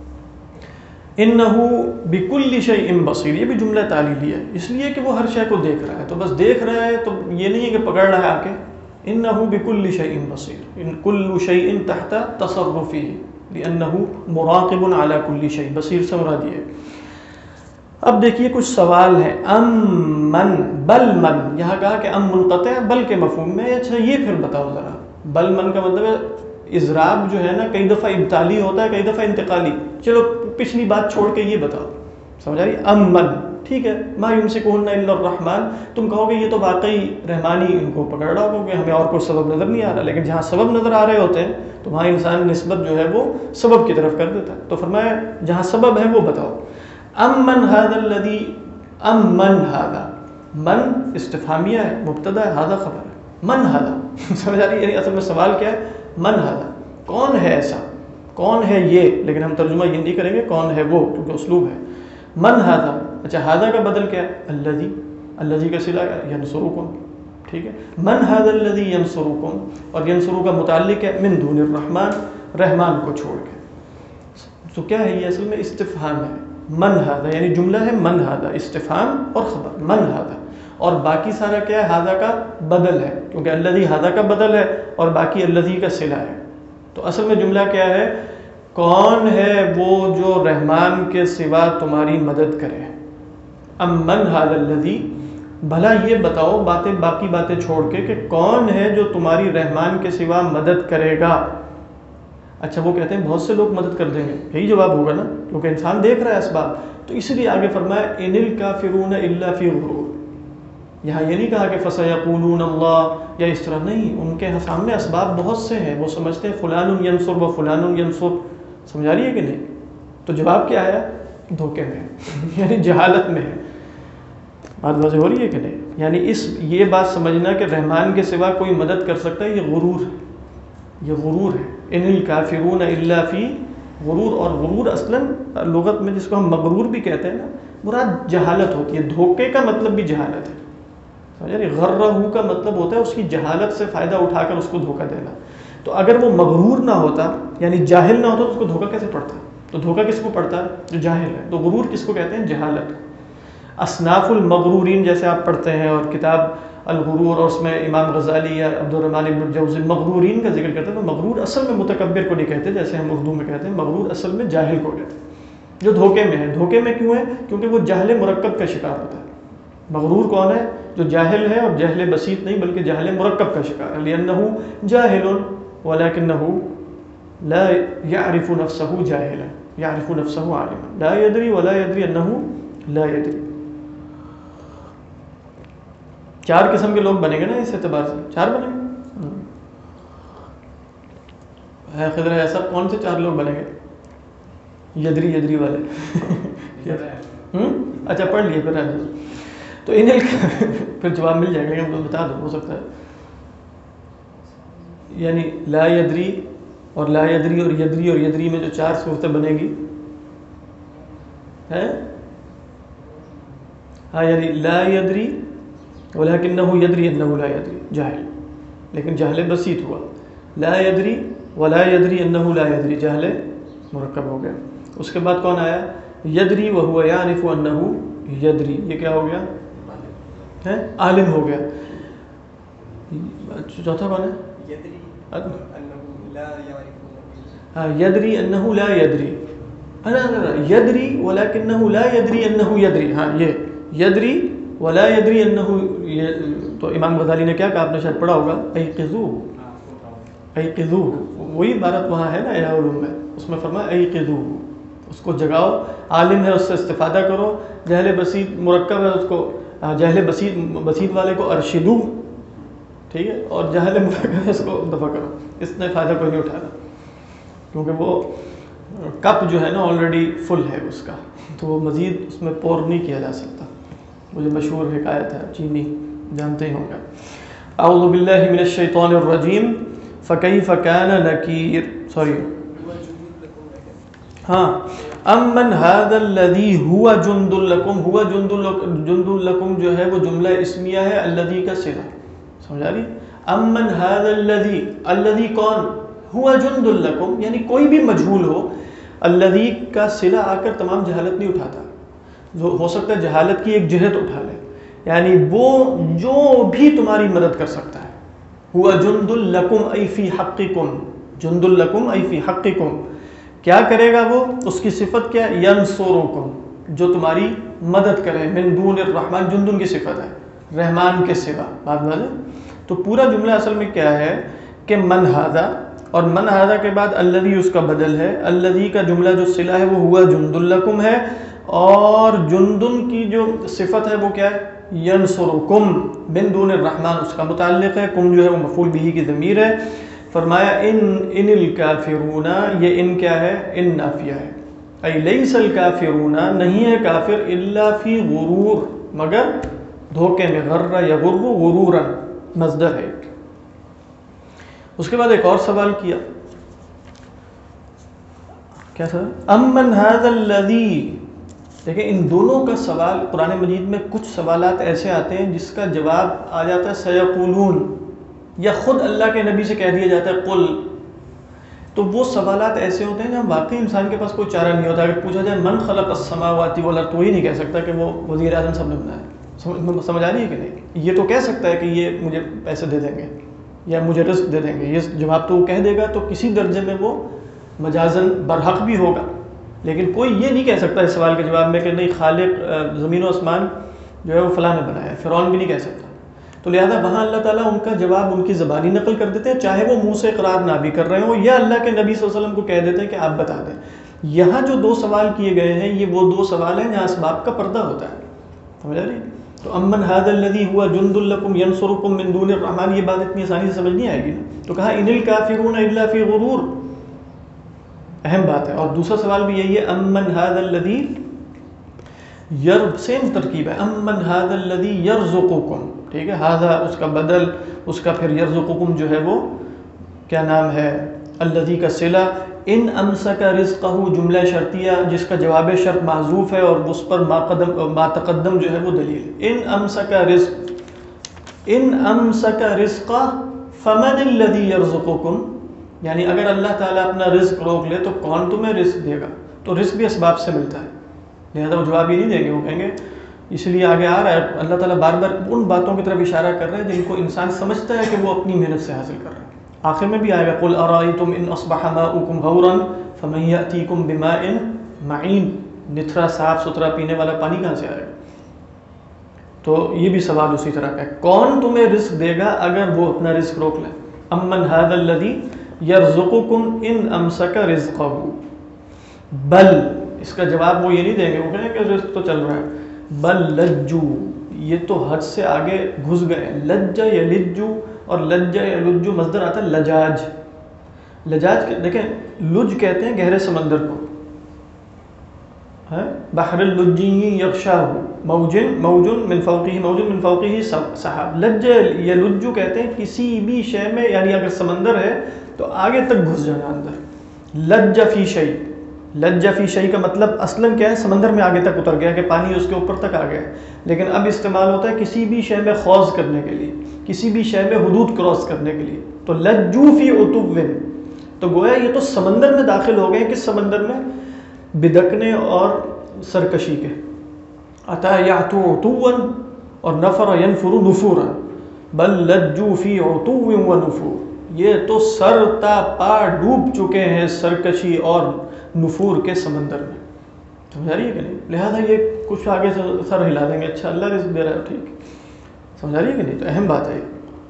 انہو بکل شیء بصیر، یہ بھی جملہ تعلیلیہ ہے، اس لیے کہ وہ ہر شے کو دیکھ رہا ہے. تو بس دیکھ رہا ہے تو یہ نہیں ہے کہ پکڑ رہا ہے آ کے. انہو بکل شیء بصیر، ان کل شیء تحت تصرفہ لانہ مراقب علی کل شیء. بصیر سے مراد یہ ہے. اب دیکھیے کچھ سوال ہیں. ام من، بل من، یہاں کہا کہ ام منقطع بل کے مفہوم میں. اچھا یہ پھر بتاؤ ذرا، بل من کا مطلب ہے اضراب جو ہے نا کئی دفعہ ابتالی ہوتا ہے کئی دفعہ انتقالی. چلو پچھلی بات چھوڑ کے یہ بتاؤ، سمجھا رہی؟ ام من ٹھیک ہے، ما یمسکہن الا الرحمن، تم کہو گے یہ تو واقعی رحمانی ان کو پکڑ رہا ہوگا کہ ہمیں اور کوئی سبب نظر نہیں آ رہا. لیکن جہاں سبب نظر آ رہے ہوتے ہیں تو وہاں انسان نسبت جو ہے وہ سبب کی طرف کر دیتا ہے. تو فرمایا جہاں سبب ہے وہ بتاؤ. ام من ھذا الذی، ام من ھذا، من استفہامیہ ہے، مبتدا ہے، ھذا خبر ہے. من ھذا سمجھ آ رہی ہے؟ یعنی اصل میں سوال کیا ہے، من ھذا، کون ہے ایسا، کون ہے یہ. لیکن ہم ترجمہ یہ نہیں کریں گے کون ہے وہ، کیونکہ اسلوب ہے. من ھذا، اچھا ھذا کا بدل کیا ہے، الذی، الذی کا صلہ ینصرکم. ٹھیک ہے، من ھذا الذی ینصرکم، اور ینصرو کا متعلق ہے من دون الرحمن، رحمان کو چھوڑ کے. تو کیا ہے یہ اصل میں استفہام ہے. من ھذا یعنی جملہ ہے من ھذا، استفہام اور خبر من ھذا. اور باقی سارا کیا ہے، ھذا کا بدل ہے، کیونکہ الذی ھذا کا بدل ہے اور باقی الذی کا صلہ ہے. تو اصل میں جملہ کیا ہے، کون ہے وہ جو رحمان کے سوا تمہاری مدد کرے. ام من ھذا الذی، بھلا یہ بتاؤ باتیں، باقی باتیں چھوڑ کے، کہ کون ہے جو تمہاری رحمان کے سوا مدد کرے گا. اچھا وہ کہتے ہیں بہت سے لوگ مدد کر دیں گے، یہی جواب ہوگا نا، کیونکہ انسان دیکھ رہا ہے اسباب. تو اس لیے آگے فرمایا ان الکافرون الا فی غرور. یہاں یہ نہیں کہا کہ فسیقولون اللہ یا اس طرح، نہیں، ان کے سامنے اسباب بہت سے ہیں، وہ سمجھتے ہیں فلان ینصر و فلان ینصر. سمجھا رہی ہے کہ نہیں؟ تو جواب کیا آیا، دھوکے میں یعنی جہالت میں ہے. بات واضح ہو رہی ہے کہ نہیں؟ یعنی یہ بات سمجھنا کہ رحمان کے سوا کوئی مدد کر سکتا ہے، یہ غرور ہے، یہ غرور ہے. ان الکافرون الا فی غرور. اور غرور اصلاً لغت میں جس کو ہم مغرور بھی کہتے ہیں نا، مراد جہالت ہوتی ہے. دھوکے کا مطلب بھی جہالت ہے، سمجھ رہے؟ غرہ کا مطلب ہوتا ہے اس کی جہالت سے فائدہ اٹھا کر اس کو دھوکہ دینا. تو اگر وہ مغرور نہ ہوتا یعنی جاہل نہ ہوتا تو اس کو دھوکہ کیسے پڑتا؟ تو دھوکہ کس کو پڑتا ہے، جو جاہل ہے. تو غرور کس کو کہتے ہیں، جہالت. اصناف المغرورین جیسے آپ پڑھتے ہیں اور کتاب الغرور، اور اس میں امام غزالی یا عبد الرحمن ابن الجوزی مغرورین کا ذکر کرتے ہیں. تو مغرور اصل میں متکبر کو نہیں کہتے جیسے ہم اردو میں کہتے ہیں، مغرور اصل میں جاہل کو کہتے ہیں جو دھوکے میں ہے. دھوکے میں کیوں ہے؟ کیونکہ وہ جہل مرکب کا شکار ہوتا ہے. مغرور کون ہے؟ جو جاہل ہے، اور جہل بسیط نہیں بلکہ جہل مرکب کا شکار ہے. لأنه جاہل ولكنه لا يعرف نفسه جاهلا يعرف نفسه عالما لا يدري ولا يدري انه لا يدري. چار قسم کے لوگ بنیں گے نا اس اعتبار سے، چار بنیں گے. ہے خضر ایسا کون سے چار لوگ بنیں گے؟ یدری والے اچھا پڑھ لیے پھر. تو انہیں پھر جواب مل جائے گا، بتا دو، ہو سکتا ہے. یعنی لا یدری اور لا یدری اور یدری اور یدری میں جو چار صورتیں بنے گی ہے، ہاں یعنی لا یدری ولکنہ یدری انہ لا یدری، جاہل، لیکن جہل بسیط ہوا. لا یدری ولا یدری انہ لا یدری، جہل مرکب ہو گیا. اس کے بعد کون آیا؟ یدری وہو یعرف انہ یدری، یہ کیا ہو گیا؟ ہے عالم ہو گیا. چوتھا کون ہے؟ یدری انه لا يعرف ہاں یدری انہ لا یدری، یدری ولکنہ لا یدری انہ یدری. ہاں یہ یدری ولا یدری انہ، تو امام غزالی نے کیا کہا؟ آپ نے شاید پڑھا ہوگا ایقظوہ، ایقظوہ، وہی عبارت وہاں ہے نا احیاء العلوم میں، اس میں فرمایا ایقظوہ، اس کو جگاؤ. عالم ہے اس سے استفادہ کرو، جہل بسیط مرکب ہے اس کو، جہل بسیط والے کو ارشدو، ٹھیک ہے، اور جہل مرکب ہے اس کو دفع کرو. اس نے فائدہ کوئی نہیں اٹھانا، کیونکہ وہ کپ جو ہے نا آلریڈی فل ہے اس کا، تو وہ مزید اس میں پور نہیں کیا جا سکتا. مجھے مشہور حکایت ہے، چینی جانتے ہی ہوں گے. اعوذ باللہ من الشیطان الرجیم فکیف کان نکیر، سوری ہاں، امن هذا الذی هو جند لکم، هو جند لکم جو ہے وہ جملہ اسمیہ ہے، الذی کا صلہ، سمجھا رہی؟ امن هذا الذی، الذی کون؟ هو جند لکم، یعنی کوئی بھی مجہول ہو، الذی کا صلہ آ کر تمام جہالت نہیں اٹھاتا، ہو سکتا ہے جہالت کی ایک جہت اٹھا لے، یعنی وہ جو بھی تمہاری مدد کر سکتا ہے. ہوا جند لکم ای فی حقکم، جند لکم ای فی حقکم، کیا کرے گا وہ؟ اس کی صفت کیا ہے؟ ینصرکم، جو تمہاری مدد کرے. من دون الرحمن، جندن کی صفت ہے، رحمان کے سوا. بات بات ہے. تو پورا جملہ اصل میں کیا ہے کہ من ھذا، اور من ھذا کے بعد الذی اس کا بدل ہے، الذی کا جملہ جو صلہ ہے وہ ہوا جند لکم ہے، اور جندن کی جو صفت ہے وہ کیا ہے؟ ینصرکم، من دون الرحمن اس کا متعلق ہے، کم جو ہے وہ مفعول بہ کی ضمیر ہے. فرمایا ان الکافرون، یہ ان کیا ہے؟ ان نافیہ ہے. ای لیس الکافرون، نہیں ہے کافر، الا فی غرور، مگر دھوکے میں، غر یغر غرورا مصدر ہے. اس کے بعد ایک اور سوال کیا، کیا تھا؟ امن ھذا الذی، دیکھیں ان دونوں کا سوال قرآن مجید میں کچھ سوالات ایسے آتے ہیں جس کا جواب آ جاتا ہے سیقولون، یا خود اللہ کے نبی سے کہہ دیا جاتا ہے قل. تو وہ سوالات ایسے ہوتے ہیں نا واقعی انسان کے پاس کوئی چارہ نہیں ہوتا. اگر پوچھا جائے من خلق السماوات والارض، تو ہی نہیں کہہ سکتا کہ وہ وزیر اعظم سب نے بنایا. سمجھ آ رہی ہے کہ نہیں؟ یہ تو کہہ سکتا ہے کہ یہ مجھے پیسے دے دیں گے یا مجھے رزق دے دیں گے، یہ جواب تو وہ کہہ دے گا، تو کسی درجے میں وہ مجازن برحق بھی ہوگا. لیکن کوئی یہ نہیں کہہ سکتا اس سوال کے جواب میں کہ نہیں خالق زمین و آسمان جو ہے وہ فلاں نے بنایا ہے. فرعون بھی نہیں کہہ سکتا. تو لہذا وہاں اللہ تعالیٰ ان کا جواب ان کی زبانی نقل کر دیتے ہیں، چاہے وہ منہ سے اقرار نہ بھی کر رہے ہوں، یا اللہ کے نبی صلی اللہ علیہ وسلم کو کہہ دیتے ہیں کہ آپ بتا دیں. یہاں جو دو سوال کیے گئے ہیں یہ وہ دو سوال ہیں جہاں اسباب کا پردہ ہوتا ہے. سمجھ آ رہی؟ تو امن ھذا الذی ہوا جند لکم ینصرکم من دون الرحمن، یہ بات اتنی آسانی سے سمجھ نہیں آئے گی نا. تو کہا ان الکافرون الا فی غرور، اہم بات ہے. اور دوسرا سوال بھی یہی ہے، امن ھذا الذی، سیم ترکیب ہے، امن ھذا الذی یرزقکم، ٹھیک ہے، ھذا اس کا بدل، اس کا پھر یرزقکم جو ہے وہ کیا نام ہے؟ الذی کا صلہ. ان امسک رزقہ جملہ شرطیہ جس کا جواب شرط محذوف ہے، اور اس پر ما تقدم جو ہے وہ دلیل. ان امسک رزقہ فمن الذی یرزقکم، یعنی اگر اللہ تعالیٰ اپنا رزق روک لے تو کون تمہیں رزق دے گا؟ تو رزق بھی اسباب سے ملتا ہے، لہذا وہ جواب ہی نہیں دیں گے. وہ کہیں گے، اس لیے آگے آ رہا ہے اللہ تعالیٰ بار بار ان باتوں کی طرف اشارہ کر رہے ہیں جن کو انسان سمجھتا ہے کہ وہ اپنی محنت سے حاصل کر رہا ہے. آخر میں بھی آئے گا قل ارائیتم ان اصبح ماؤکم غورا فمن یأتیکم بماء معین، نتھرا صاف ستھرا پینے والا پانی کہاں سے آئے گا؟ تو یہ بھی سوال اسی طرح کا ہے، کون تمہیں رزق دے گا اگر وہ اپنا رزق روک لے؟ امن ھذا الذی یرزقکم ان امسک رزقہ، بل اس کا جواب وہ یہ نہیں دیں گے، وہ کہیں کہ رزق تو چل رہا ہے. بل لجو، یہ تو حد سے آگے گھس گئے. لج یلجو، اور لج یلجو مصدر آتا ہے لجاج. لجاج دیکھیں، لج کہتے ہیں گہرے سمندر کو، بحر اللجی یغشاہ موج من فوقہ سحاب. لج یلجو کہتے ہیں کسی بھی شے میں، یعنی اگر سمندر ہے تو آگے تک گھس جانا اندر. لج فی شیء، لج فی شیء کا مطلب اصلاً کیا ہے؟ سمندر میں آگے تک اتر گیا، کہ پانی اس کے اوپر تک آ گیا. لیکن اب استعمال ہوتا ہے کسی بھی شے میں خوض کرنے کے لیے، کسی بھی شے میں حدود کراس کرنے کے لیے. تو لجو فی عتو، تو گویا یہ تو سمندر میں داخل ہو گئے. کس سمندر میں؟ بدکنے اور سرکشی کے. اتا یعتو عتوا اور نفر ینفر نفورا بل لجو فی عتو و نفور. یہ تو سر تا پا ڈوب چکے ہیں سرکشی اور نفور کے سمندر میں. سمجھا رہی ہے کہ نہیں؟ لہٰذا یہ کچھ آگے سے سر ہلا دیں گے، اچھا اللہ رزق دے رہا ہے، ٹھیک. سمجھا رہی ہے کہ نہیں؟ تو اہم بات ہے.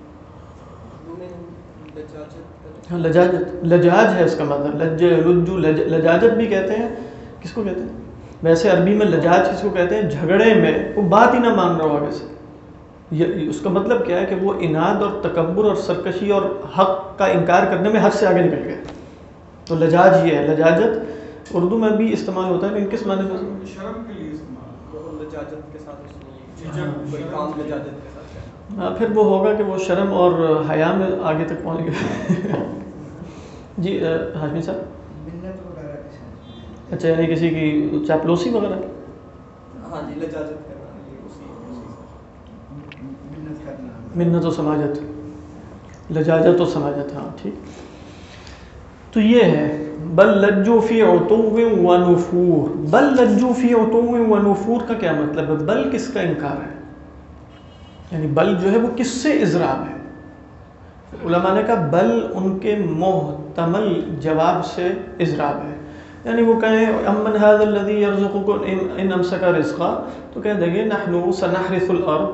ہاں لجاجت، لجاج ہے اس کا مطلب، لج لجو لجاجت بھی کہتے ہیں. کس کو کہتے ہیں ویسے عربی میں؟ لجاج کس کو کہتے ہیں؟ جھگڑے میں وہ بات ہی نہ مان رہا ہو آگے سے. اس کا مطلب کیا ہے کہ وہ اناد اور تکبر اور سرکشی اور حق کا انکار کرنے میں حد سے آگے نکل گیا. تو لجاج یہ ہے. لجاجت اردو میں بھی استعمال ہوتا ہے لیکن کس معنی میں؟ شرم کے لیے استعمال، لجاجت کے ساتھ کوئی کام لجاجت کے ساتھ. ہاں پھر وہ ہوگا کہ وہ شرم اور حیا میں آگے تک پہنچ گئے. جی ہاشمی صاحب. منت وغیرہ کے ساتھ. اچھا یعنی کسی کی چاپلوسی وغیرہ. ہاں جی لجاجت کرنا منت کرنا، منت و سماجت، لجاجت و سماجت. ہاں ٹھیک. تو یہ ہے بل لجو فی عتو و نفور. بل لجو فی عتو و نفور کا کیا مطلب ہے؟ بل کس کا انکار ہے؟ یعنی بل جو ہے وہ کس سے اضراب ہے؟ علماء نے کہا بل ان کے محتمل جواب سے اضراب ہے. یعنی وہ کہیں امن ھذا الذی یرزقکم ان امسک رزقا، تو کہہ دیں گے نحن سنحرث الارض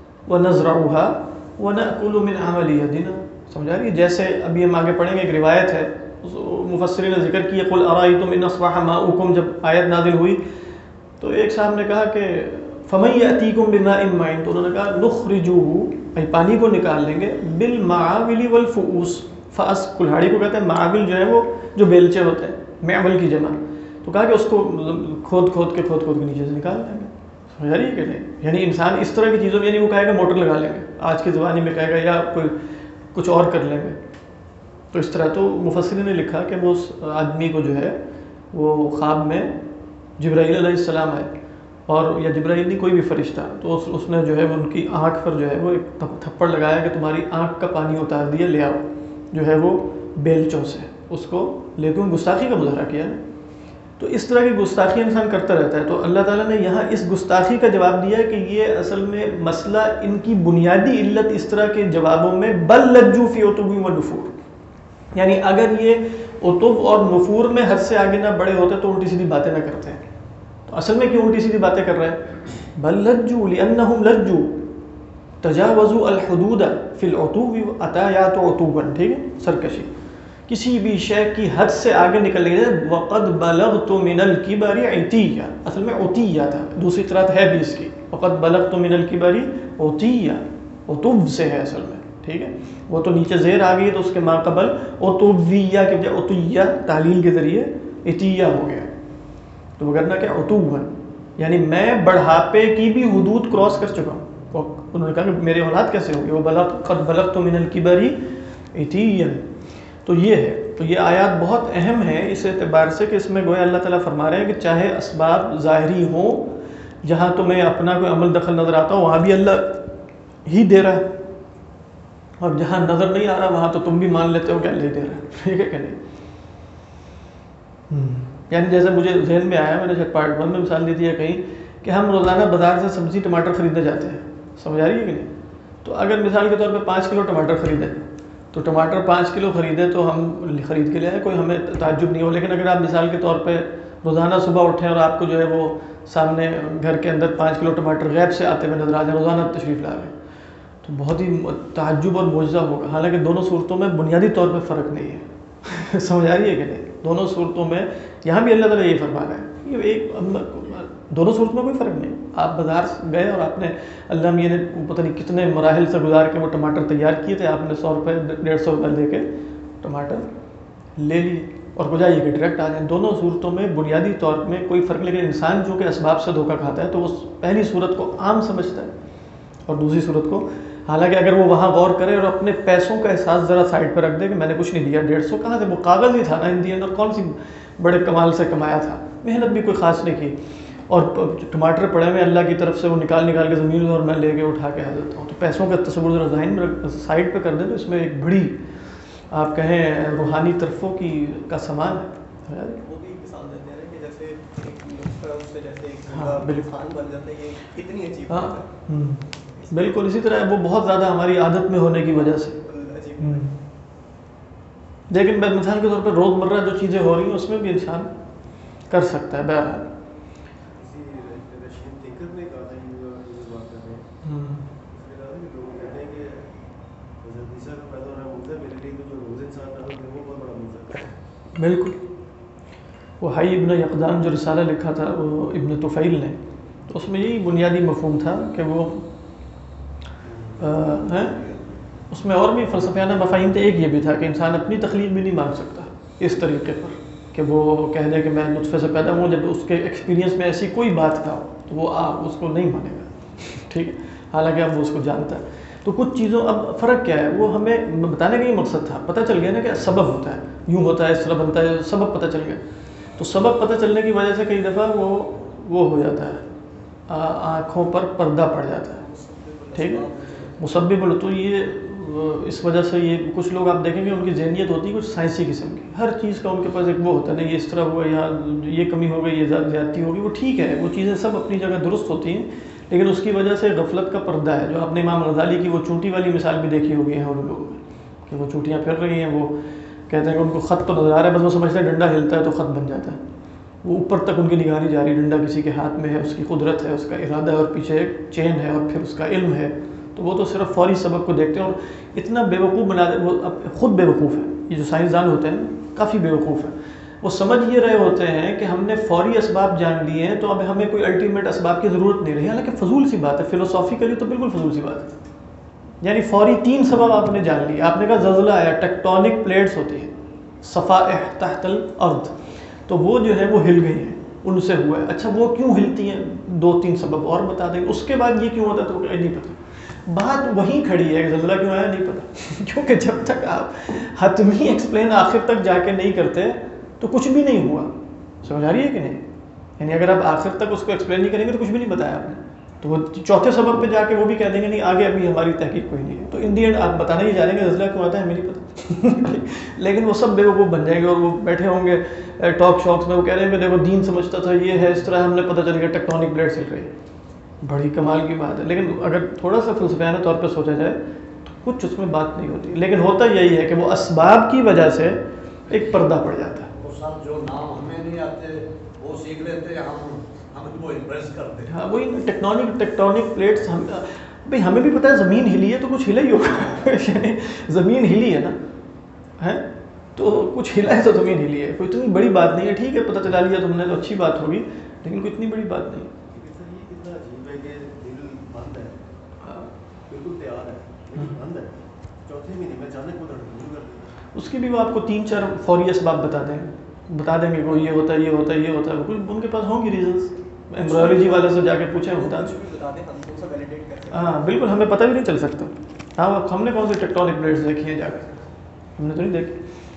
ونزرعها ونأکل من عمل یدنا. سمجھا رہی ہے؟ جیسے ابھی ہم آگے پڑھیں گے ایک روایت ہے، مفسرین نے ذکر کی قل ارائیتم ان اصبح ماؤکم، جب آیت نازل ہوئی تو ایک صاحب نے کہا کہ فمن یأتیکم بماء معین، تو انہوں نے کہا نخرجوہ، پانی کو نکال لیں گے، بالمعاول والفؤوس. فأس کلہاڑی کو کہتے ہیں، معاول جو ہے وہ جو بیلچے ہوتے ہیں، معول کی جمع. تو کہا کہ اس کو کھود کھود کے نیچے سے نکال لیں گے. سمجھ رہی ہے کہ نہیں؟ یعنی انسان اس طرح کی چیزوں میں، یعنی وہ کہے گا موٹر لگا لیں گے آج کے زمانے میں، کہے گا یا کوئی کچھ اور کر لیں گے. تو اس طرح تو مفسرین نے لکھا کہ وہ اس آدمی کو جو ہے وہ خواب میں جبرائیل علیہ السلام آئے، اور یا جبرائیل نہیں کوئی بھی فرشتہ، تو اس نے جو ہے وہ ان کی آنکھ پر جو ہے وہ ایک تھپڑ لگایا کہ تمہاری آنکھ کا پانی اتار دیا، لے آؤ جو ہے وہ بیلچوں سے. اس کو لے کے گستاخی کا مظاہرہ کیا. تو اس طرح کی گستاخی انسان کرتا رہتا ہے. تو اللہ تعالیٰ نے یہاں اس گستاخی کا جواب دیا کہ یہ اصل میں مسئلہ ان کی بنیادی علت اس طرح کے جوابوں میں بل لجو فی عتو و نفور، یعنی اگر یہ عتو اور نفور میں حد سے آگے نہ بڑے ہوتے تو الٹی سیدھی باتیں نہ کرتے ہیں. تو اصل میں کیوں الٹی سیدھی باتیں کر رہے ہیں؟ بل لجو لانہم لجو تجاوزوا الحدود فی العتو اتا یعتو عتوا. ٹھیک ہے، سرکشی، کسی بھی شے کی حد سے آگے نکل گئے. وقد بلغت من الکبر عتیہ، اصل میں عتیہ تھا، دوسری قرات ہے بھی اس کی، وقد بلغت من الکبر عتیہ، عتو سے ہے اصل میں. ٹھیک ہے، وہ تو نیچے زیر آ گئی تو اس کے ما قبل عتویہ کے بجائے عتیہ تعلیل کے ذریعے عتیہ ہو گیا. تو وگرنہ کہ عتوا یعنی میں بڑھاپے کی بھی حدود کراس کر چکا ہوں. انہوں نے کہا کہ میرے اولاد کیسے ہو گئے؟ وہ قد بلغت من الکبر عتیہ. تو یہ ہے. تو یہ آیات بہت اہم ہے اس اعتبار سے کہ اس میں گویا اللہ تعالیٰ فرما رہے ہیں کہ چاہے اسباب ظاہری ہوں، جہاں تمہیں اپنا کوئی عمل دخل نظر آتا ہو وہاں بھی اللہ ہی دے رہا ہے، اور جہاں نظر نہیں آ رہا وہاں تو تم بھی مان لیتے ہو کہ اللہ ہی دے رہا ہے. ٹھیک ہے کہ نہیں؟ یعنی جیسے مجھے ذہن میں آیا، میں نے شاید پارٹ 1 میں مثال دی تھی یا کہیں، کہ ہم روزانہ بازار سے سبزی ٹماٹر خریدنے جاتے ہیں. سمجھ آ رہی ہے کہ نہیں؟ تو اگر مثال کے طور پہ 5 کلو ٹماٹر خریدیں تو ٹماٹر 5 کلو خریدے تو ہم خرید کے لے آئے، کوئی ہمیں تعجب نہیں ہو. لیکن اگر آپ مثال کے طور پہ روزانہ صبح اٹھیں اور آپ کو جو ہے وہ سامنے گھر کے اندر 5 کلو ٹماٹر غیب سے آتے ہوئے نظر آ جائیں، روزانہ تشریف لا رہے ہیں، تو بہت ہی تعجب اور معجزہ ہوگا. حالانکہ دونوں صورتوں میں بنیادی طور پہ فرق نہیں ہے. سمجھ آ رہی ہے کہ نہیں؟ دونوں صورتوں میں یہاں بھی اللہ تعالیٰ یہ فرما رہا ہے، یہ ایک دونوں صورتوں میں کوئی فرق نہیں. آپ بازار گئے اور آپ نے اللہ میاں نے پتہ نہیں کتنے مراحل سے گزار کے وہ ٹماٹر تیار کیے تھے، آپ نے 100 روپے 150 روپے دے کے ٹماٹر لے لیے اور بجائے کہ ڈائریکٹ آ جائیں. دونوں صورتوں میں بنیادی طور میں کوئی فرق نہیں. لیکن انسان جو کہ اسباب سے دھوکہ کھاتا ہے تو وہ پہلی صورت کو عام سمجھتا ہے اور دوسری صورت کو، حالانکہ اگر وہ وہاں غور کرے اور اپنے پیسوں کا احساس ذرا سائڈ پہ رکھ دے کہ میں نے کچھ نہیں دیا، 150 کہاں سے، وہ کاغذ ہی تھا نا ان دی اینڈ، اور کون سی بڑے کمال سے کمایا تھا، محنت بھی کوئی خاص نہیں کی، اور ٹماٹر پڑے ہوئے اللہ کی طرف سے وہ نکال کے زمین میں اور میں لے کے اٹھا کے آ جاتا ہوں. تو پیسوں کا تصور ذرا ذہن میں سائڈ پہ کر دیں تو اس میں ایک بڑی آپ کہیں روحانی طرفوں کا سامان ہے. وہ بھی مثال دیتے ہیں کہ جیسے ایک نسخہ اس سے جیسے ایک ہاں، بالکل. انسان بن جاتا ہے، یہ کتنی عجیب ہاں بات ہے. بالکل اسی طرح وہ بہت زیادہ ہماری عادت میں ہونے کی وجہ سے. عجیب. لیکن مثال کے طور پر روزمرہ جو چیزیں ہو رہی ہیں اس میں بھی انسان کر سکتا ہے. بہرحال بالکل. وہ حی ابن یقظان جو رسالہ لکھا تھا وہ ابن طفیل نے، تو اس میں یہی بنیادی مفہوم تھا کہ وہ اس میں اور بھی فلسفیانہ مفاہیم تھے. ایک یہ بھی تھا کہ انسان اپنی تخلیق بھی نہیں مان سکتا اس طریقے پر کہ وہ کہہ دے کہ میں نطفے سے پیدا ہوں، جب اس کے ایکسپیرینس میں ایسی کوئی بات نہ ہو تو وہ اس کو نہیں مانے گا. ٹھیک ہے، حالانکہ اب وہ اس کو جانتا ہے. تو کچھ چیزوں اب فرق کیا ہے وہ ہمیں بتانے کا یہ مقصد تھا. پتہ چل گیا نا کہ سبب ہوتا ہے، یوں ہوتا ہے، اس طرح بنتا ہے، سبب پتہ چل گیا. تو سبب پتہ چلنے کی وجہ سے کئی دفعہ وہ ہو جاتا ہے، آنکھوں پر پردہ پڑ جاتا ہے. ٹھیک ہے، مسبب. تو یہ اس وجہ سے یہ کچھ لوگ آپ دیکھیں گے ان کی ذہنیت ہوتی ہے کچھ سائنسی قسم کی. ہر چیز کا ان کے پاس ایک وہ ہوتا ہے نا، یہ اس طرح ہوا، یہاں یہ کمی ہو گئی، یہ زیادتی ہوگی. وہ ٹھیک ہے، وہ چیزیں سب اپنی جگہ درست ہوتی ہیں، لیکن اس کی وجہ سے غفلت کا پردہ ہے. جو آپ نے امام غزالی کی وہ چونٹی والی مثال بھی دیکھی ہوگی ہے ان لوگوں میں کہ وہ چونٹیاں پھر رہی ہیں، وہ کہتے ہیں کہ ان کو خط تو نظر آ رہا ہے، بس وہ سمجھتے ہیں ڈنڈا ہلتا ہے تو خط بن جاتا ہے. وہ اوپر تک ان کی نگاہ نہیں جا رہی، ڈنڈا کسی کے ہاتھ میں ہے، اس کی قدرت ہے، اس کا ارادہ ہے، اور پیچھے ایک چین ہے اور پھر اس کا علم ہے. تو وہ تو صرف فوری سبب کو دیکھتے ہیں اور اتنا بیوقوف بنا دے. وہ خود بیوقوف ہے، یہ جو سائنسدان ہوتے ہیں کافی بیوقوف ہیں. وہ سمجھ یہ رہے ہوتے ہیں کہ ہم نے فوری اسباب جان لیے ہیں تو اب ہمیں کوئی الٹیمیٹ اسباب کی ضرورت نہیں رہی. حالانکہ فضول سی بات ہے، فلسافیکلی تو بالکل فضول سی بات ہے. یعنی فوری 3 سبب آپ نے جان لیے. آپ نے کہا زلزلہ آیا، ٹیکٹونک پلیٹس ہوتی ہیں صفائح تحت الارض، تو وہ جو ہے وہ ہل گئی ہیں، ان سے ہوا ہے. اچھا وہ کیوں ہلتی ہیں؟ 2-3 سبب اور بتا دیں. اس کے بعد یہ کیوں ہوتا ہے تو نہیں پتہ. بات وہیں کھڑی ہے کہ زلزلہ کیوں آیا نہیں پتہ. کیونکہ جب تک آپ حتمی ایکسپلین آخر تک جا کے نہیں کرتے تو کچھ بھی نہیں ہوا. سمجھ آ رہی ہے کہ نہیں؟ یعنی اگر آپ آخر تک اس کو ایکسپلین نہیں کریں گے تو کچھ بھی نہیں بتایا آپ نے. تو وہ چوتھے سبب پہ جا کے وہ بھی کہہ دیں گے نہیں آگے ابھی ہماری تحقیق کوئی نہیں ہے. تو ان دی اینڈ آپ بتانا ہی جا رہے ہیں کہ زلزلہ کیوں آتا ہے ہمیں نہیں پتہ. لیکن وہ سب بیوقوف بن جائیں گے اور وہ بیٹھے ہوں گے ٹاک شاکس میں، وہ کہہ رہے ہیں کہ دیکھو دین سمجھتا تھا یہ ہے، اس طرح ہم نے پتہ چل گیا ٹیکٹونک پلیٹس ہل رہی ہے. بڑی کمال کی بات ہے. لیکن اگر تھوڑا سا فلسفیانہ طور پہ سوچا جائے تو کچھ اس میں بات نہیں ہوتی. لیکن ہوتا یہی ہے کہ وہ اسباب کی وجہ سے ایک پردہ پڑ جاتا ہے. وہ سب جو نام ہمیں نہیں آتے وہ سیکھ لیتے ہیں، ہم ان کو امپریس کرتے ہیں. ہاں وہی ٹیکٹونک پلیٹس. بھائی ہمیں بھی پتہ ہے زمین ہلی ہے تو کچھ ہلا ہی ہوگا. یعنی زمین ہلی ہے نا، ہے تو کچھ ہلا ہے تو زمین ہلی ہے. کوئی اتنی بڑی بات نہیں ہے. ٹھیک ہے پتہ چلا لیا تم نے تو اچھی بات ہوگی، لیکن کوئی اتنی بڑی بات نہیں. اس کی بھی وہ آپ کو 3-4 فوری اسباب بتا دیں گے وہ یہ ہوتا ہے، یہ ہوتا ہے، یہ ہوتا ہے. کچھ ان کے پاس ہوں گی ریزنس. ایمبرائیولوجی والے سے جا کے پوچھیں بتا دیں. ہاں بالکل، ہمیں پتہ بھی نہیں چل سکتا. ہاں ہم نے کون سی ٹیکٹونک پلیٹس دیکھی ہیں جا کے؟ ہم نے تو نہیں دیکھی.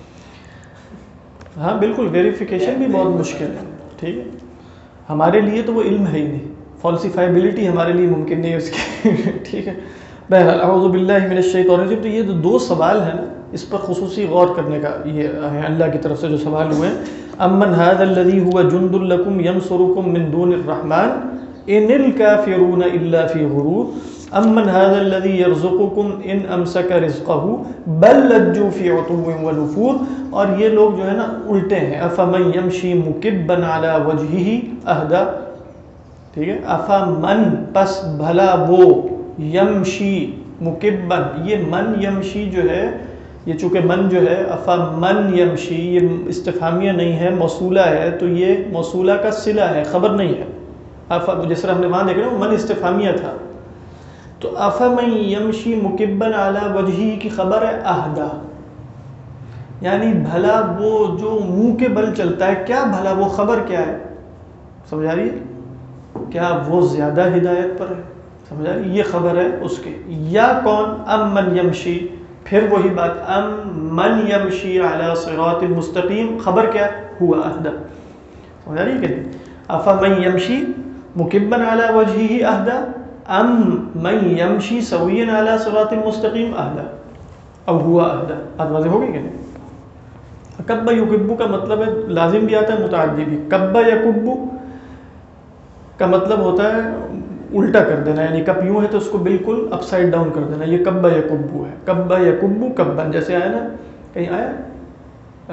ہاں بالکل، ویریفیکیشن بھی بہت مشکل ہے. ٹھیک ہے، ہمارے لیے تو وہ علم ہے ہی نہیں. فالسیفائبلٹی ہمارے لیے ممکن نہیں ہے اس کی. ٹھیک ہے. بہرحال اعوذ باللہ من الشیطان الرجیم. تو یہ جو 2 سوال ہیں نا اس پر خصوصی غور کرنے کا یہ ہے اللہ کی طرف سے جو سوال ہوئے ہیں. امن ھذا الذی هو جند لکم ینصرکم من دون الرحمن ان الکافرون الا فی غرور امن ھذا الذی یرزقکم ان امسک رزقہ بل لجوا فی عتو ونفور. اور یہ لوگ جو ہے نا الٹے ہیں. افمن یمشی مکبا علی وجہہ اہدی. ٹھیک ہے، افمن پس بھلا وہ، یمشی مکبن، یہ من یمشی جو ہے، یہ چونکہ من جو ہے افمن یمشی یہ استفہامیہ نہیں ہے، موصولہ ہے، تو یہ موصولہ کا صلہ ہے، خبر نہیں ہے. جس طرح ہم نے وہاں دیکھا نا وہ من استفہامیہ تھا. تو افمن یمشی مکبن علی وجہہ کی خبر ہے اہدا، یعنی بھلا وہ جو منہ کے بل چلتا ہے، کیا بھلا وہ خبر کیا ہے؟ سمجھ آ رہی ہے؟ کیا وہ زیادہ ہدایت پر ہے؟ سمجھ آ رہی؟ یہ خبر ہے اس کے. یا کون؟ ام من یمشی، پھر وہی بات، ام من یمشی علی صراط مستقیم، خبر کیا؟ ہوا اہدا. سمجھ آ رہی ہے کہ نہیں؟ افمن یمشی مکبا علی وجہہ اہدا ام من یمشی سویا علی صراط مستقیم اہدا. او ہوا اہدا، بات واضح ہو گئی کہ نہیں؟ کب یکبو کا مطلب ہے لازم بھی آتا ہے متعدی بھی. کب یکبو کا مطلب ہوتا ہے الٹا کر دینا، یعنی کب یوں ہے تو اس کو بالکل اپ سائڈ ڈاؤن کر دینا، یہ کب یکبو ہے. کب یکبو کبن جیسے آیا نا، کہیں آیا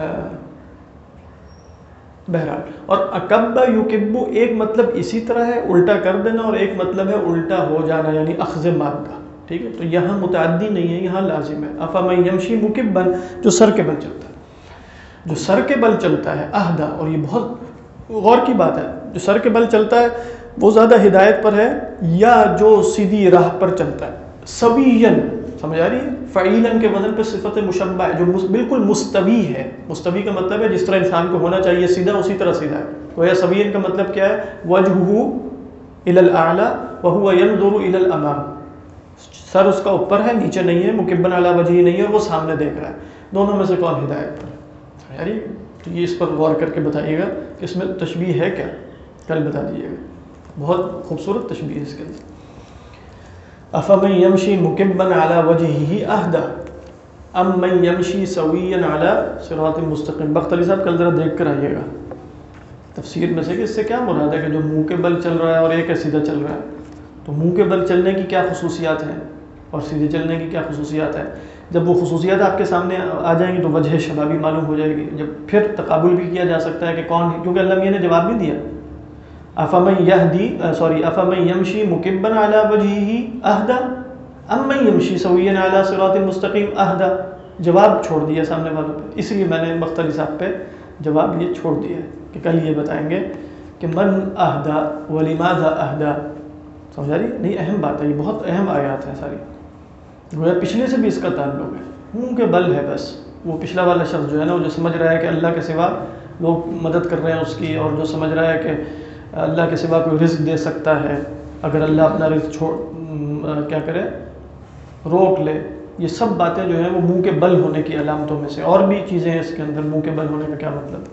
بہرحال. اور اکب یکبو ایک مطلب اسی طرح ہے الٹا کر دینا، اور ایک مطلب ہے الٹا ہو جانا یعنی اخذ مادہ. ٹھیک ہے، تو یہاں متعدی نہیں ہے، یہاں لازم ہے. افمن یمشی مکبن، جو سر کے بل چلتا ہے، جو سر کے بل چلتا ہے اہدا. اور یہ بہت غور کی بات ہے، جو سر کے بل چلتا ہے وہ زیادہ ہدایت پر ہے یا جو سیدھی راہ پر چلتا ہے. سویین، سمجھ آ رہی ہے؟ فعیلن کے وزن پہ صفت مشبہ ہے، جو بالکل مستوی ہے. مستوی کا مطلب ہے جس طرح انسان کو ہونا چاہیے سیدھا، اسی طرح سیدھا ہے. گویا سویین کا مطلب کیا ہے؟ وجہہ الی الاعلی وہو ینظر الی الامام، سر اس کا اوپر ہے نیچے نہیں ہے، مکبن علی وجہہ نہیں ہے، اور وہ سامنے دیکھ رہا ہے. دونوں میں سے کون ہدایت پر ہے؟ یعنی تو یہ اس پر غور کر کے بتائیے گا کہ اس میں تشبیہ ہے کیا، کل بتا دیجیے گا. بہت خوبصورت تشبیہ ہے اس کے اندر. افمن یمشی مکبن علی وجہہ اہدا ام من یمشی سویا علی صراط مستقیم. بختلی صاحب کل ذرا دیکھ کر آئیے گا تفسیر میں سے کہ اس سے کیا مراد ہے کہ جو منہ کے بل چل رہا ہے اور ایک سیدھا چل رہا ہے. تو منہ کے بل چلنے کی کیا خصوصیات ہیں اور سیدھے چلنے کی کیا خصوصیات ہیں؟ جب وہ خصوصیات آپ کے سامنے آ جائیں گی تو وجہ شبہ بھی معلوم ہو جائے گی. جب پھر تقابل بھی کیا جا سکتا ہے کہ کون ہے، کیونکہ اللہ میاں نے جواب نہیں دیا. افمن یمشی مکبن علی وجہہ اہدا ام من یمشی سویا علی صراط مستقیم اہدا. جواب چھوڑ دیا سامنے والوں پہ، اس لیے میں نے بختلی صاحب پہ جواب یہ چھوڑ دیا ہے کہ کل یہ بتائیں گے کہ من اہدا ولماذا اہدا. سمجھا رہی؟ نہیں، اہم بات ہے، یہ بہت اہم آیات ہیں ساری. گویا پچھلے سے بھی اس کا تعلق ہے. منہ کے بل ہے بس. وہ پچھلا والا شخص جو ہے نا، وہ جو سمجھ رہا ہے کہ اللہ کے سوا لوگ مدد کر رہے ہیں اس کی، اور جو سمجھ رہا ہے کہ اللہ کے سوا کوئی رزق دے سکتا ہے اگر اللہ اپنا رزق کیا کرے، روک لے. یہ سب باتیں جو ہیں وہ منہ کے بل ہونے کی علامتوں میں سے. اور بھی چیزیں ہیں اس کے اندر. منہ کے بل ہونے کا کیا مطلب؟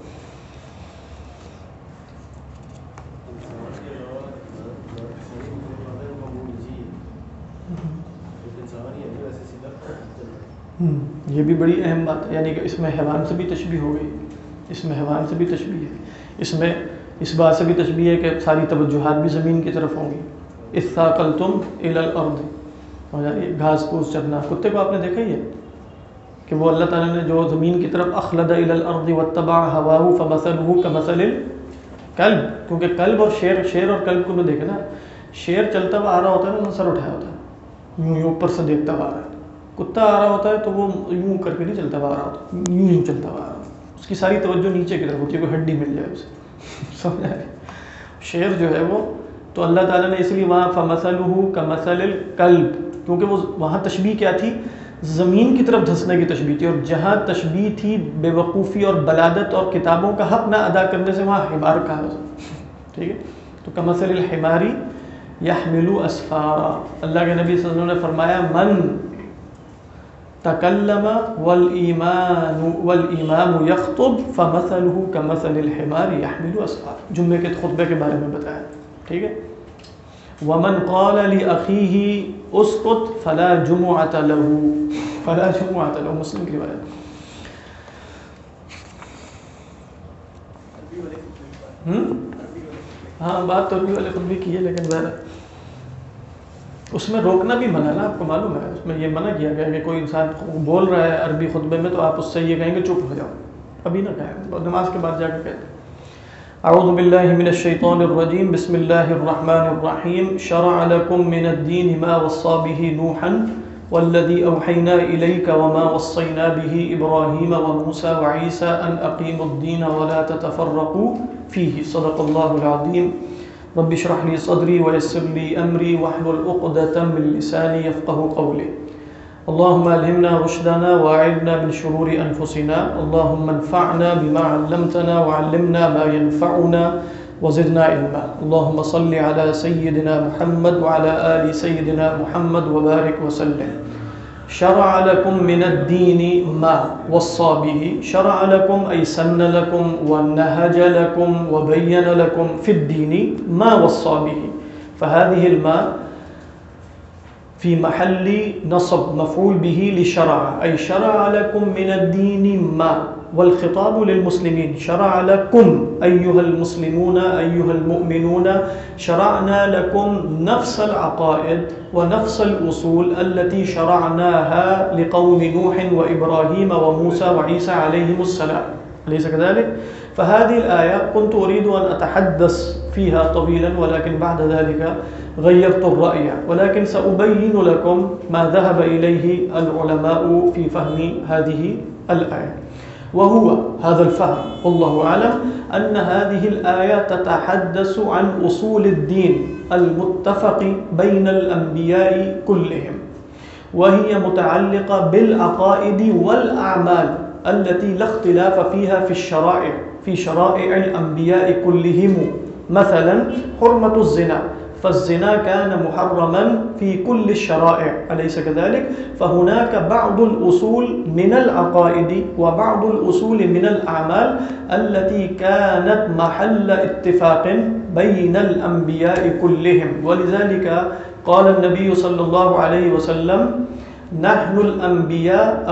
یہ بھی بڑی اہم بات ہے، یعنی کہ اس میں حیوان سے بھی تشبیہ ہو گئی، اس میں حیوان سے بھی تشبیہ ہے، اس میں اس بات سے بھی تشبیہ ہے کہ ساری توجہات بھی زمین کی طرف ہوں گی. اثاقلتم الی الارض، گھاس پھوس چرنا. کتے کو آپ نے دیکھا ہی ہے کہ وہ اللہ تعالیٰ نے جو زمین کی طرف اخلد الی الارض واتبع ہواہ فمثلہ کمثل الکلب. کیونکہ کلب اور شیر اور کلب کو میں دیکھے نا، شیر چلتا ہوا آ رہا ہوتا ہے نا، سر اٹھایا ہوتا ہے، یوں اوپر سے دیکھتا ہوا آ رہا ہے. کتا آ رہا ہوتا ہے تو وہ یوں کر کے نہیں چلتا ہوا آ رہا ہوتا، یوں چلتا ہوا آ رہا ہوتا ہے. اس کی ساری توجہ نیچے کی طرف ہوتی ہے، کوئی ہڈی مل جائے اسے. سمجھا ہے؟ شیر جو ہے وہ تو اللہ تعالیٰ نے اس لیے وہاں فمثلہ کمثل الکلب، کیونکہ وہ وہاں تشبیہ کیا تھی؟ زمین کی طرف دھنسنے کی تشبیہ تھی. اور جہاں تشبیہ تھی بے وقوفی اور بلادت اور کتابوں کا حق نہ ادا کرنے سے، وہاں حمار کہا. ٹھیک ہے، تو کمثل الحماری یحمل اسفارا. اللہ کے نبی صلی اللہ علیہ وسلم نے فرمایا من تکلم والامام یخطب فمثلہ کمثل الحمار یحمل اسفارا. جمعے کے خطبے کے بارے میں بتایا. ٹھیک ہے، ومن قال لاخیہ اسکت فلا جمعۃ له، مسلم کی روایت. ہاں، بات تو عربی والے خطبے کی ہے، لیکن ظاہر اس میں روکنا بھی منع ہے نا. آپ کو معلوم ہے اس میں یہ منع کیا گیا کہ کوئی انسان بول رہا ہے عربی خطبے میں تو آپ اس سے یہ کہیں گے چپ ہو جاؤ، ابھی نہ کہیں، نماز کے بعد جا کے کہتے ہیں. اعوذ باللہ من الشیطان الرجیم، بسم اللہ الرحمن الرحیم. شرع لکم من الدین ما وصى به نوحا والذی اوحینا الیک وما وصینا به ابراہیم وموسى وعیسى ان اقیموا الدین ولا تتفرقوا فیہ. صدق اللہ العظیم. رب اشرح لي صدري ويسر لي أمري واحلل عقدة من لساني يفقهوا قولي. اللهم ألهمنا رشدنا وأعذنا من شرور أنفسنا. اللهم انفعنا بما علمتنا وعلمنا ما ينفعنا وزدنا علما. اللهم صل على سيدنا محمد وعلى آل سيدنا محمد وبارك وسلم. شرع لكم من الدين ما وصى به. شرع لكم أي سن لكم ونهج لكم وبين لكم في الدين ما وصى به. فهذه الماء في محل نصب مفعول به لشرع، أي شرع لكم من الدين ما، والخطاب للمسلمين، شرع لكم أيها المسلمون أيها المؤمنون، شرعنا لكم نفس العقائد ونفس الأصول التي شرعناها لقوم نوح وإبراهيم وموسى وعيسى عليهم السلام، أليس كذلك؟ فهذه الآية كنت أريد أن أتحدث فيها طويلا، ولكن بعد ذلك غيرت الرأي، ولكن سأبين لكم ما ذهب إليه العلماء في فهم هذه الآية، وهو هذا الفهم والله أعلم أن هذه الآية تتحدث عن أصول الدين المتفق بين الأنبياء كلهم، وهي متعلقة بالعقائد والأعمال التي لا اختلاف فيها في شرائع الأنبياء كلهم. مثلا حرمة الزنا، فالزنا كان محرما في كل الشرائع، أليس كذلك؟ فهناك بعض الأصول من العقائد وبعض الأصول من الأعمال التي كانت محل اتفاق بين الأنبياء كلهم، ولذلك قال النبي صلى الله عليه وسلم: نحن الأنبياء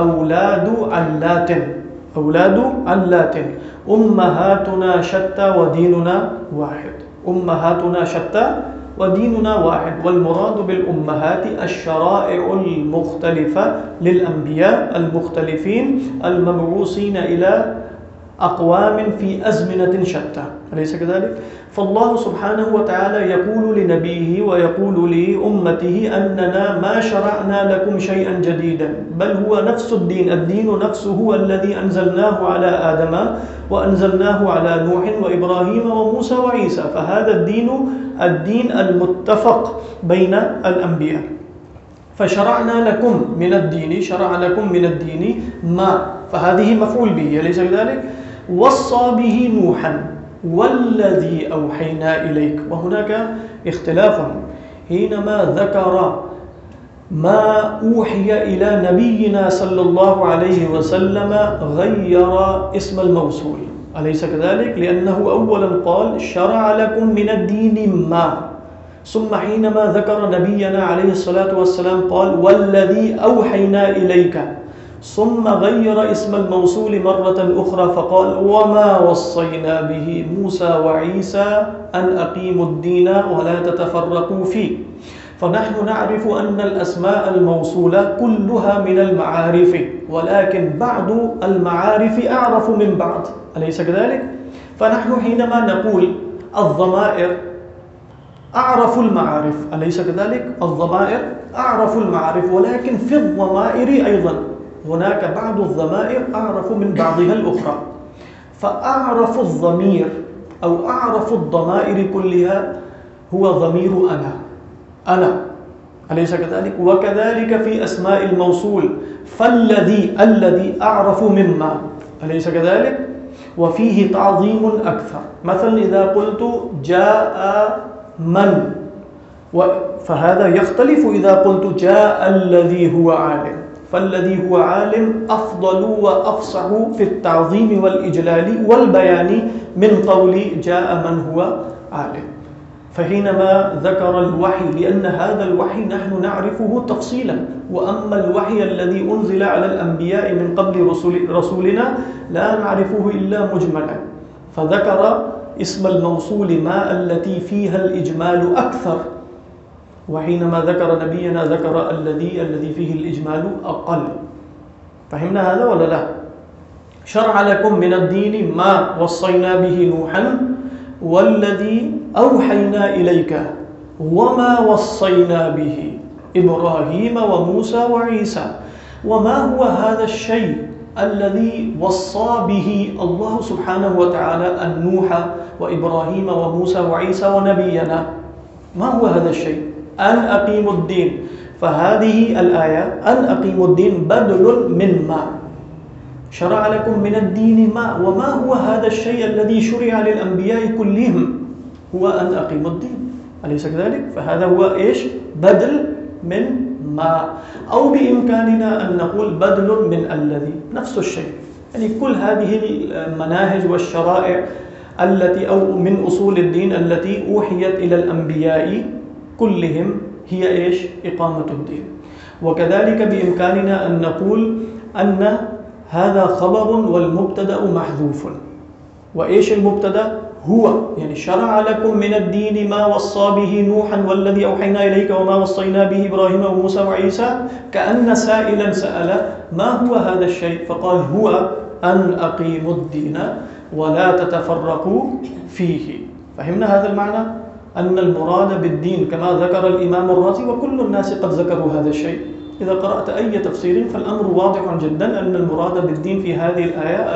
أولاد علات أمهاتنا شتى وديننا واحد. أمهاتنا شتى وديننا واحد، والمراد بالأمهات الشرائع المختلفة للأنبياء المختلفين المبعوثين إلى أقوام في أزمنة شتى، أليس كذلك؟ فالله سبحانه وتعالى يقول لنبيه ويقول لأمته أننا ما شرعنا لكم شيئا جديدا، بل هو نفس الدين نفسه هو الذي أنزلناه على آدم وأنزلناه على نوح وإبراهيم وموسى وعيسى، فهذا الدين المتفق بين الأنبياء. فشرعنا لكم من الدين ما، فهذه مفعول به، أليس كذلك؟ وصى به نوحا والذي أوحينا إليك. وهناك اختلاف، حينما ذكر ما أوحي إلى نبينا صلى الله عليه وسلم غير اسم الموصول، أليس كذلك؟ لأنه أولا قال شرع لكم من الدين ما، ثم حينما ذكر نبينا عليه الصلاة والسلام قال والذي أوحينا إليك، ثم غير اسم الموصول مرة أخرى فقال وما وصينا به موسى وعيسى أن أقيموا الدين ولا تتفرقوا فيه. فنحن نعرف أن الأسماء الموصولة كلها من المعارف، ولكن بعض المعارف أعرف من بعض، أليس كذلك؟ فنحن حينما نقول الضمائر أعرف المعارف، أليس كذلك؟ الضمائر أعرف المعارف، ولكن في الضمائر أيضا هناك بعض الضمائر أعرف من بعضها الأخرى، فأعرف الضمير أو أعرف الضمائر كلها هو ضمير أنا، أليس كذلك؟ وكذلك في أسماء الموصول، الذي أعرف مما، أليس كذلك؟ وفيه تعظيم أكثر. مثلا إذا قلت جاء من، فهذا يختلف إذا قلت جاء الذي هو عالم، فالذي هو عالم أفضل وأفصح في التعظيم والإجلال والبيان من قول جاء من هو عالم. فحينما ذكر الوحي، لأن هذا الوحي نحن نعرفه تفصيلا، وأما الوحي الذي أنزل على الأنبياء من قبل رسولنا لا نعرفه إلا مجملا، فذكر اسم الموصول ما التي فيها الإجمال أكثر، وحينما ذكر نبينا ذكر الذي فيه الإجمال أقل. فهمنا هذا ولا لا؟ شرع لكم من الدين ما وصينا به نوحا والذي أوحينا إليك وما وصينا به إبراهيم وموسى وعيسى. وما هو هذا الشيء الذي وصى به الله سبحانه وتعالى النوح وإبراهيم وموسى وعيسى ونبينا؟ ما هو هذا الشيء؟ أن أقيموا الدين. فهذه الآية أن أقيموا الدين بدل من ما، شرع لكم من الدين ما، وما هو هذا الشيء الذي شرع للأنبياء كلهم؟ هو أن أقيموا الدين، أليس كذلك؟ فهذا هو إيش؟ بدل من ما، أو بإمكاننا أن نقول بدل من الذي، نفس الشيء. يعني كل هذه المناهج والشرائع التي أو من أصول الدين التي أوحيت إلى الأنبياء كلهم هي إيش؟ إقامة الدين. وكذلك بإمكاننا أن نقول أن هذا خبر والمبتدأ محذوف. وإيش المبتدأ؟ هو، يعني شرع لكم من الدين ما وصى به نوحا والذي أوحينا إليك وما وصينا به إبراهيم وموسى وعيسى. كأن سائلا سأل ما هو هذا الشيء؟ فقال هو أن أقيموا الدين ولا تتفرقوا فيه. فهمنا هذا المعنى؟ أن المراد بالدين كما ذكر الإمام الرازي وكل الناس قد ذكروا هذا الشيء. إذا قرأت أي تفسير فالأمر واضح جدا أن المراد بالدين في هذه الآية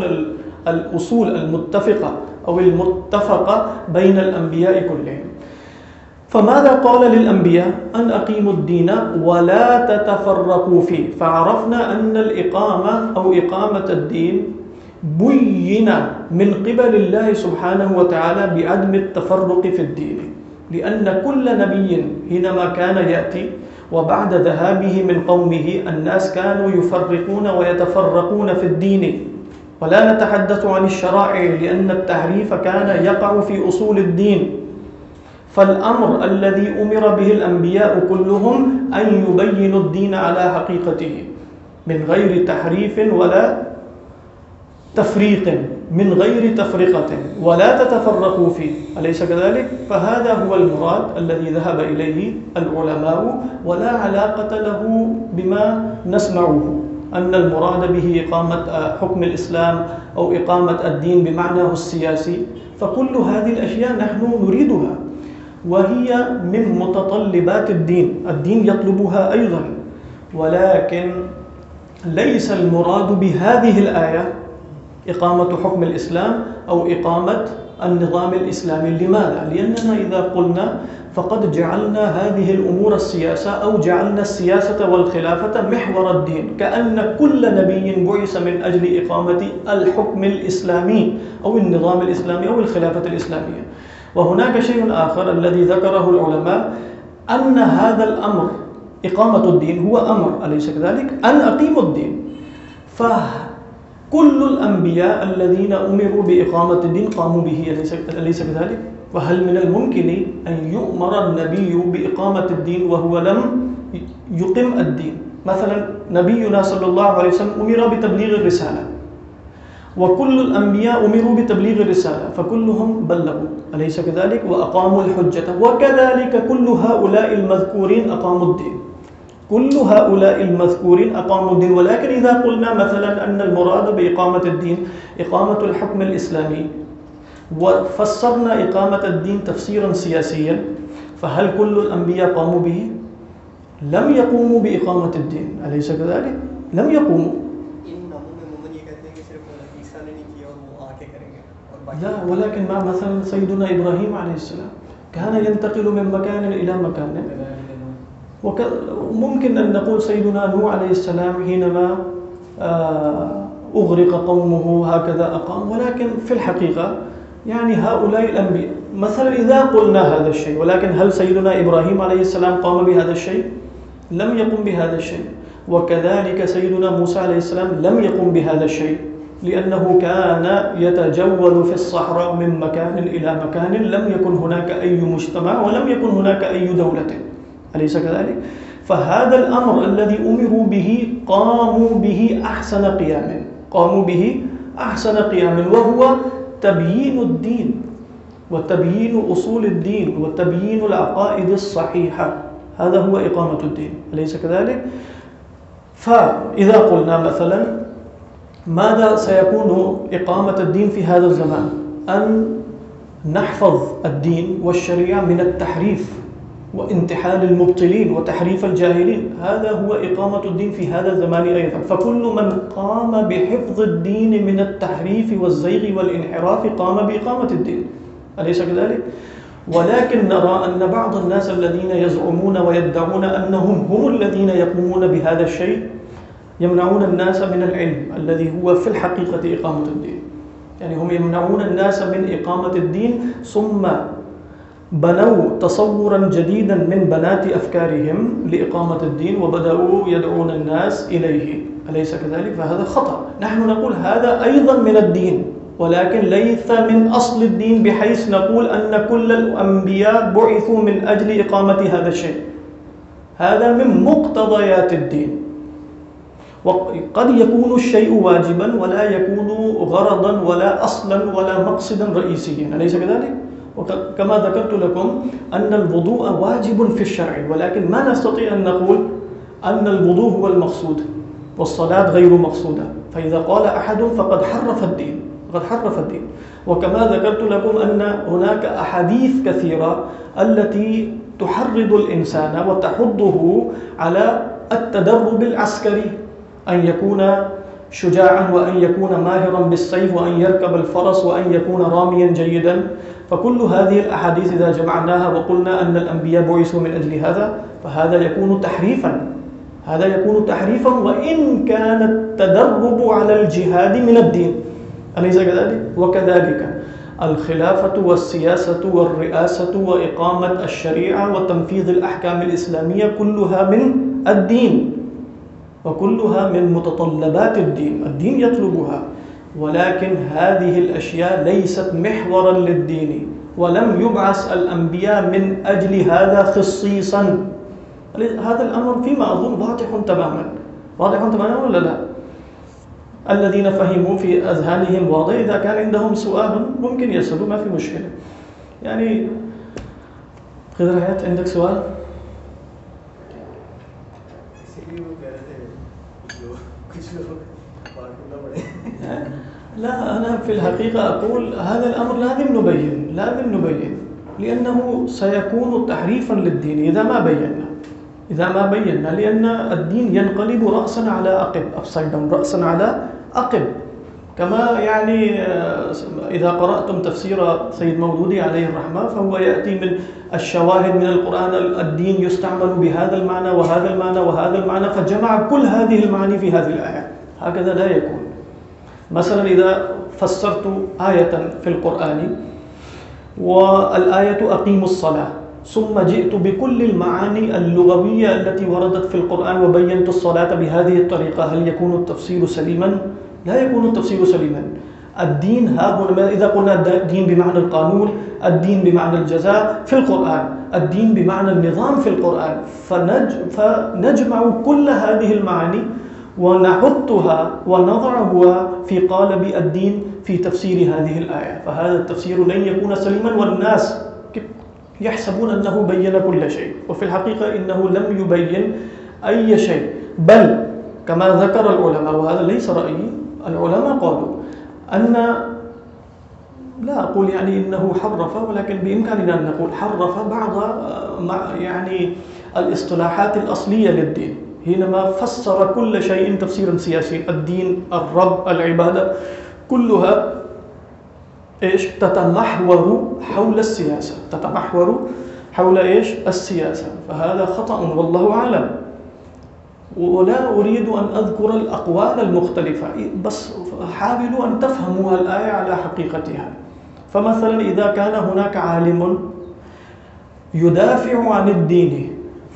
الأصول المتفقة أو المتفقة بين الأنبياء كلهم. فماذا قال للأنبياء؟ أن أقيموا الدين ولا تتفرقوا فيه. فعرفنا أن الإقامة أو إقامة الدين بين من قبل الله سبحانه وتعالى بعدم التفرق في الدين، لأن كل نبي حينما كان يأتي وبعد ذهابه من قومه الناس كانوا يفرقون ويتفرقون في الدين. ولا نتحدث عن الشرائع لأن التحريف كان يقع في أصول الدين. فالأمر الذي أمر به الأنبياء كلهم أن يبينوا الدين على حقيقته من غير تحريف ولا تفريق، من غير تفرقة، ولا تتفرقوا فيه، أليس كذلك؟ فهذا هو المراد الذي ذهب إليه العلماء، ولا علاقة له بما نسمعه أن المراد به إقامة حكم الإسلام أو إقامة الدين بمعناه السياسي. فكل هذه الأشياء نحن نريدها وهي من متطلبات الدين، الدين يطلبها أيضا، ولكن ليس المراد بهذه الآية إقامة حكم الإسلام أو إقامة النظام الإسلامي. لماذا؟ لأننا إذا قلنا فقد جعلنا هذه الأمور السياسة أو جعلنا السياسة والخلافة محور الدين، كأن كل نبي بعث من أجل إقامة الحكم الإسلامي أو النظام الإسلامي أو الخلافة الإسلامية. وهناك شيء آخر الذي ذكره العلماء، أن هذا الأمر إقامة الدين هو أمر، أليس كذلك؟ أن أقيموا الدين. فكل الأنبياء الذين أمروا بإقامة الدين قاموا به، أليس كذلك؟ وهل من الممكن أن يؤمر النبي بإقامة الدين وهو لم يقم الدين؟ مثلا نبينا صلى الله عليه وسلم أمر بتبليغ الرسالة، وكل الأنبياء أمروا بتبليغ الرسالة فكلهم بلغوا، أليس كذلك؟ وأقاموا الحجة. وكذلك كل هؤلاء المذكورين أقاموا الدين، كل هؤلاء المذكورين أقاموا الدين. ولكن إذا قلنا مثلا أن المراد بإقامة الدين إقامة الحكم الإسلامي وفسرنا إقامة الدين تفسيرا سياسيا، فهل كل الأنبياء قاموا به؟ لم يقوموا بإقامة الدين، أليس كذلك؟ لم يقوموا. لا، ولكن مع مثلا سيدنا إبراهيم عليه السلام كان ينتقل من مكان إلى مكان. وممكن أن نقول سيدنا نوح عليه السلام حينما أغرق قومه هكذا أقام. ولكن في الحقيقة يعني هؤلاء الأنبياء مثلا إذا قلنا هذا الشيء، ولكن هل سيدنا إبراهيم عليه السلام قام بهذا الشيء؟ لم يقم بهذا الشيء. وكذلك سيدنا موسى عليه السلام لم يقم بهذا الشيء، لأنه كان يتجول في الصحراء من مكان إلى مكان، لم يكن هناك أي مجتمع ولم يكن هناك أي دولة، أليس كذلك؟ فهذا الأمر الذي أمروا به قاموا به أحسن قيام، قاموا به أحسن قيام، وهو تبيين الدين وتبيين أصول الدين وتبيين العقائد الصحيحة. هذا هو إقامة الدين، أليس كذلك؟ فإذا قلنا مثلا ماذا سيكون إقامة الدين في هذا الزمان؟ أن نحفظ الدين والشريعة من التحريف وانتحال المبطلين وتحريف الجاهلين. هذا هو إقامة الدين في هذا الزمان أيضا. فكل من قام بحفظ الدين من التحريف والزيغ والانحراف قام بإقامة الدين، أليس كذلك؟ ولكن نرى أن بعض الناس الذين يزعمون ويدعون أنهم هم الذين يقومون بهذا الشيء يمنعون الناس من العلم الذي هو في الحقيقة إقامة الدين. يعني هم يمنعون الناس من إقامة الدين، ثم بنوا تصورا جديدا من بنات أفكارهم لإقامة الدين وبدأوا يدعون الناس إليه، أليس كذلك؟ فهذا خطأ. نحن نقول هذا أيضا من الدين، ولكن ليس من أصل الدين بحيث نقول أن كل الأنبياء بعثوا من أجل إقامة هذا الشيء. هذا من مقتضيات الدين. وقد يكون الشيء واجبا ولا يكون غرضا ولا أصلا ولا مقصدا رئيسيا، أليس كذلك؟ وكما ذكرت لكم أن الوضوء واجب في الشرع، ولكن ما نستطيع أن نقول أن الوضوء هو المقصود والصلاة غير مقصودة، فإذا قال أحد فقد حرف الدين، فقد حرف الدين. وكما ذكرت لكم أن هناك أحاديث كثيرة التي تحرض الإنسان وتحضه على التدرب العسكري، أن يكون شجاعا وأن يكون ماهرا بالسيف وأن يركب الفرس وأن يكون راميا جيدا. فكل هذه الأحاديث إذا جمعناها وقلنا أن الأنبياء بعثوا من أجل هذا فهذا يكون تحريفا، هذا يكون تحريفا وإن كان التدرب على الجهاد من الدين، أليس كذلك؟ وكذلك الخلافة والسياسة والرئاسة وإقامة الشريعة وتنفيذ الأحكام الإسلامية كلها من الدين وكلها من متطلبات الدين، الدين يطلبها، ولكن هذه الأشياء ليست محورا للدين، ولم يبعث الأنبياء من أجل هذا خصيصا. هذا الأمر فيما أظن واضح تماما، واضح تماما ولا لا؟ الذين فهموا في أذهانهم واضح، إذا كان عندهم سؤال ممكن يسألوا، ما في مشكلة. يعني خضر حيات عندك سؤال؟ لا، أنا في الحقيقة أقول هذا الأمر لازم نبين لأنه سيكون تحريفا للدين إذا ما بينا، لأن الدين ينقلب رأسا على عقب، رأسا على عقب. كما يعني إذا قرأتم تفسير سيد مودودي عليه الرحمة فهو يأتي من الشواهد من القرآن الدين يستعمل بهذا المعنى وهذا المعنى وهذا المعنى، فجمع كل هذه المعاني في هذه الآية. هكذا لا يكون. مثلا إذا فسرت آية في القرآن والآية أقيموا الصلاة ثم جئت بكل المعاني اللغوية التي وردت في القرآن وبينت الصلاة بهذه الطريقة، هل يكون التفسير سليما؟ لا يكون التفسير سليما. الدين هنا إذا قلنا الدين بمعنى القانون، الدين بمعنى الجزاء في القرآن، الدين بمعنى النظام في القرآن، فنجمع كل هذه المعاني ونحطها ونضعها في قالب الدين في تفسير هذه الآية، فهذا التفسير لن يكون سليما، والناس يحسبون أنه بين كل شيء، وفي الحقيقة إنه لم يبين أي شيء. بل كما ذكر العلماء، وهذا ليس رأيي، العلماء قالوا أن، لا أقول يعني إنه حرف، ولكن بإمكاننا أن نقول حرف بعض يعني الاصطلاحات الأصلية للدين، حينما فسر كل شيء تفسيرا سياسي. الدين، الرب، العبادة كلها إيش؟ تتمحور حول السياسة، تتمحور حول إيش؟ السياسة. فهذا خطأ والله أعلم، ولا أريد أن أذكر الأقوال المختلفة، بس حاولوا أن تفهموا الآية على حقيقتها. فمثلا إذا كان هناك عالم يدافع عن الدين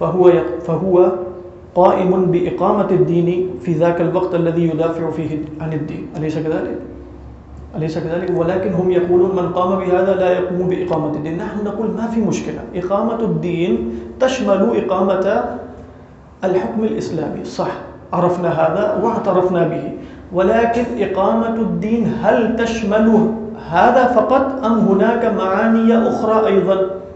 فهو قائم بإقامة الدين في ذاك الوقت الذي يدافع فيه عن الدين، أليس كذلك؟ أليس كذلك؟ ولكن هم يقولون من قام بهذا لا يقوم بإقامة الدين. نحن نقول ما في مشكلة، إقامة الدين تشمل إقامة الحكم الإسلامي، صح، عرفنا هذا واعترفنا به، ولكن إقامة الدين هل تشمل هذا فقط أم هناك معاني أخرى أيضا؟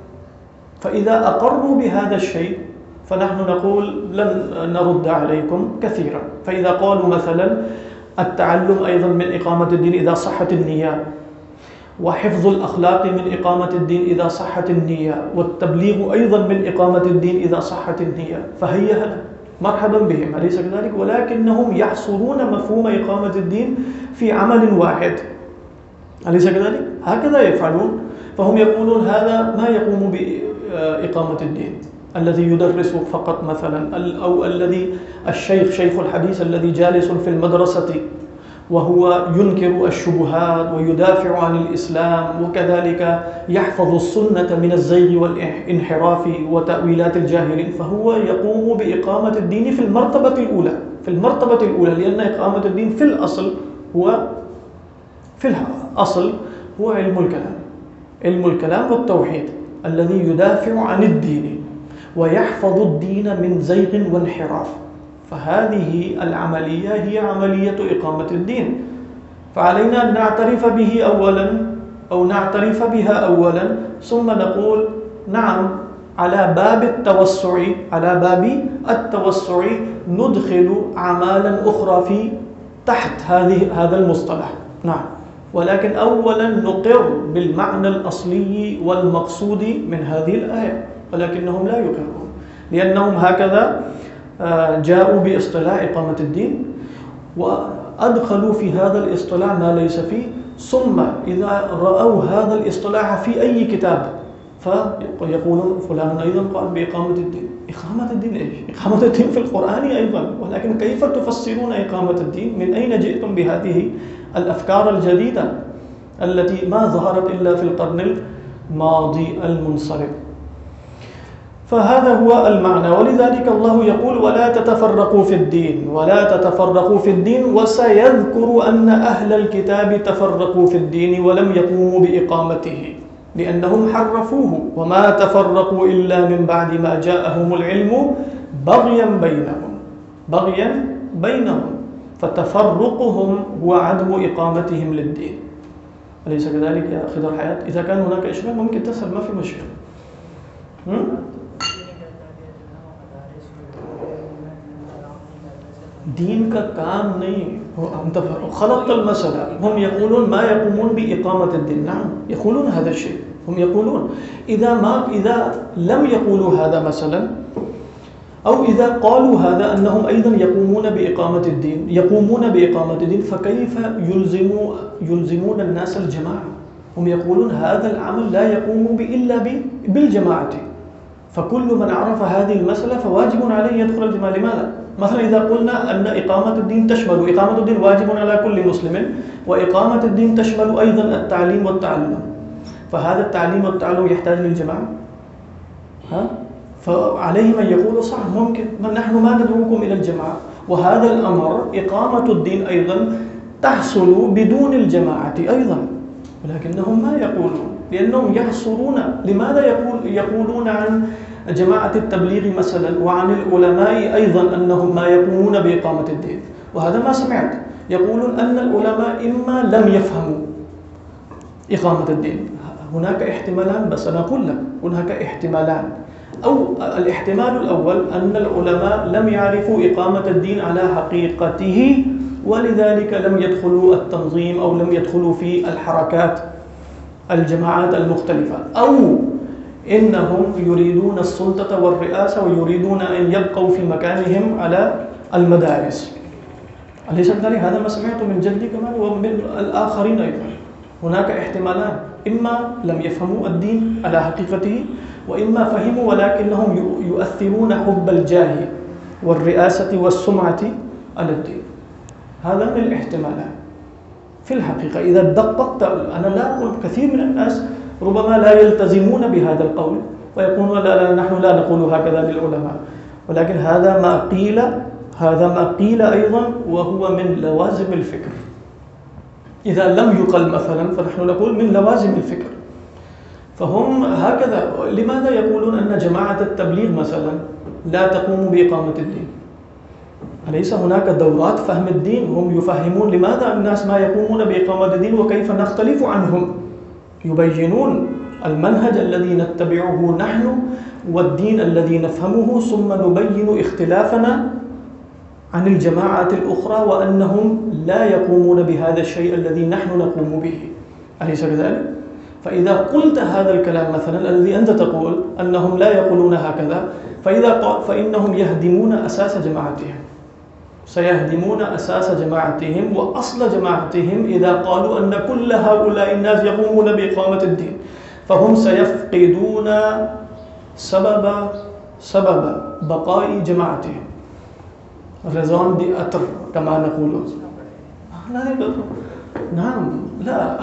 فإذا أقروا بهذا الشيء فنحن نقول لن نرد عليكم كثيرا. فإذا قالوا مثلا التعلم أيضا من إقامة الدين إذا صحت النية، وحفظ الأخلاق من إقامة الدين إذا صحت النية، والتبليغ أيضا من إقامة الدين إذا صحت النية، فهيا مرحبا بهم، أليس كذلك؟ ولكنهم يحصرون مفهوم إقامة الدين في عمل واحد، أليس كذلك؟ هكذا يفعلون. فهم يقولون هذا ما يقوم بإقامة الدين، الذي يدرس فقط مثلا، أو الذي شيخ الحديث الذي جالس في المدرسة وهو ينكر الشبهات ويدافع عن الإسلام، وكذلك يحفظ السنة من الزيغ والانحراف وتأويلات الجاهلين، فهو يقوم بإقامة الدين في المرتبة الأولى، لأن إقامة الدين في الأصل هو في أصل هو علم الكلام، علم الكلام والتوحيد الذي يدافع عن الدين ويحفظ الدين من زيغ وانحراف. فهذه العملية هي عملية إقامة الدين، فعلينا أن نعترف به أولا أو نعترف بها أولا، ثم نقول نعم على باب التوسع ندخل أعمالا أخرى في تحت هذا المصطلح. نعم، ولكن أولا نقر بالمعنى الأصلي والمقصود من هذه الآية، ولكنهم لا يقرون لأنهم هكذا جاءوا باصطلاح إقامة الدين وأدخلوا في هذا الاصطلاح ما ليس فيه، ثم إذا رأوا هذا الاصطلاح في أي كتاب فيقولون فلان أيضا قال بإقامة الدين. إقامة الدين إيش؟ إقامة الدين في القرآن أيضا، ولكن كيف تفسرون إقامة الدين؟ من أين جئتم بهذه الأفكار الجديدة التي ما ظهرت إلا في القرن الماضي المنصرم؟ فهذا هو المعنى، ولذلك الله يقول ولا تتفرقوا في الدين، ولا تتفرقوا في الدين، وسيذكر أن أهل الكتاب تفرقوا في الدين ولم يقوموا بإقامته لأنهم حرفوه، وما تفرقوا إلا من بعد ما جاءهم العلم بغيا بينهم، فتفرقهم هو عدم إقامتهم للدين. أليس كذلك يا خضر حياة؟ إذا كان هناك إشكال ممكن تسأل، ما في مشكلة. دین کا کام نہیں، انت خلقت المسألة. هم يقولون ما يقومون بإقامة الدين. نعم يقولون هذا الشيء، هم يقولون إذا لم يقولوا هذا مثلا، أو إذا قالوا هذا أنهم أيضا يقومون بإقامة الدين، فكيف يلزمون الناس الجماعة؟ هم يقولون هذا العمل لا يقوم إلا بالجماعة، فكل من عرف هذه المسألة فواجب عليه يدخل الجماعة. لماذا؟ مثلا إذا قلنا أن إقامة الدين تشمل، إقامة الدين واجب على كل مسلم، وإقامة الدين تشمل أيضا التعليم والتعلم، فهذا التعليم والتعلم يحتاج للجماعة. فعليهم أن يقولوا صح ممكن، نحن ما ندعوكم إلى الجماعة، وهذا الأمر إقامة الدين أيضا تحصل بدون الجماعة أيضا، ولكنهم ما يقولون لأنهم يحصرون. لماذا يقولون عن جماعة التبليغ مثلا وعن العلماء أيضا أنهم ما يقومون بإقامة الدين؟ وهذا ما سمعت. يقولون أن العلماء إما لم يفهموا إقامة الدين. هناك احتمالان، بس أنا أقول لك هناك احتمالان. أو الاحتمال الأول أن العلماء لم يعرفوا إقامة الدين على حقيقته، ولذلك لم يدخلوا التنظيم أو لم يدخلوا في الحركات الجماعات المختلفة، أو إنهم يريدون السلطة والرئاسة ويريدون أن يبقوا في مكانهم على المدارس. أليس كذلك؟ هذا ما سمعته من جدي كمان ومن الآخرين أيضا. هناك احتمالان، إما لم يفهموا الدين على حقيقته، وإما فهموا ولكنهم يؤثرون حب الجاه والرئاسة والسمعة على الدين. هذا من الاحتمالات. في الحقيقة إذا دققت، أنا لا أقول، كثير من الناس ربما لا يلتزمون بهذا القول ويقولون لا نحن لا نقول هكذا للعلماء، ولكن هذا ما قيل أيضا، وهو من لوازم الفكر. إذا لم يقل مثلا فنحن نقول من لوازم الفكر. فهم هكذا. لماذا يقولون أن جماعة التبليغ مثلا لا تقوم بإقامة الدين؟ أليس هناك دورات فهم الدين؟ هم يفهمون لماذا الناس ما يقومون بإقامة الدين وكيف نختلف عنهم، يبينون المنهج الذي نتبعه نحن والدين الذي نفهمه، ثم نبين اختلافنا عن الجماعات الأخرى وأنهم لا يقومون بهذا الشيء الذي نحن نقوم به. أليس كذلك؟ فإذا قلت هذا الكلام مثلا الذي أنت تقول أنهم لا يقولون هكذا، فإنهم يهدمون أساس جماعتهم، سيهدمون أساس جماعتهم وأصل جماعتهم إذا قالوا أن كل هؤلاء الناس يقومون بإقامة الدين، فهم سيفقدون سبب بقاء جماعتهم. رزون دي أتر كما نقول. نعم لا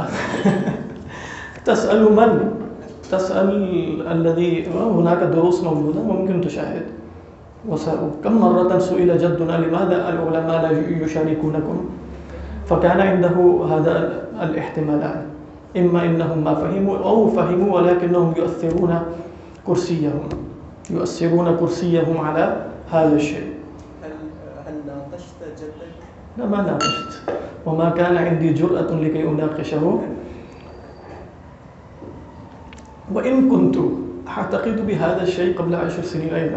تسأل من؟ تسأل الذي هناك دروس موجودة وممكن تشاهد. كم مرة سئل جدنا لماذا العلماء لا يشاركونكم؟ فكان عنده هذا الاحتمالان، إما إنهم ما فهموا أو فهموا ولكنهم يؤثرون كرسيهم على هذا الشيء. هل ناقشت جدك؟ لا ما ناقشت، وما كان عندي جرأة لكي أناقشه، وإن كنت أعتقد بهذا الشيء قبل 10 سنين أيضا.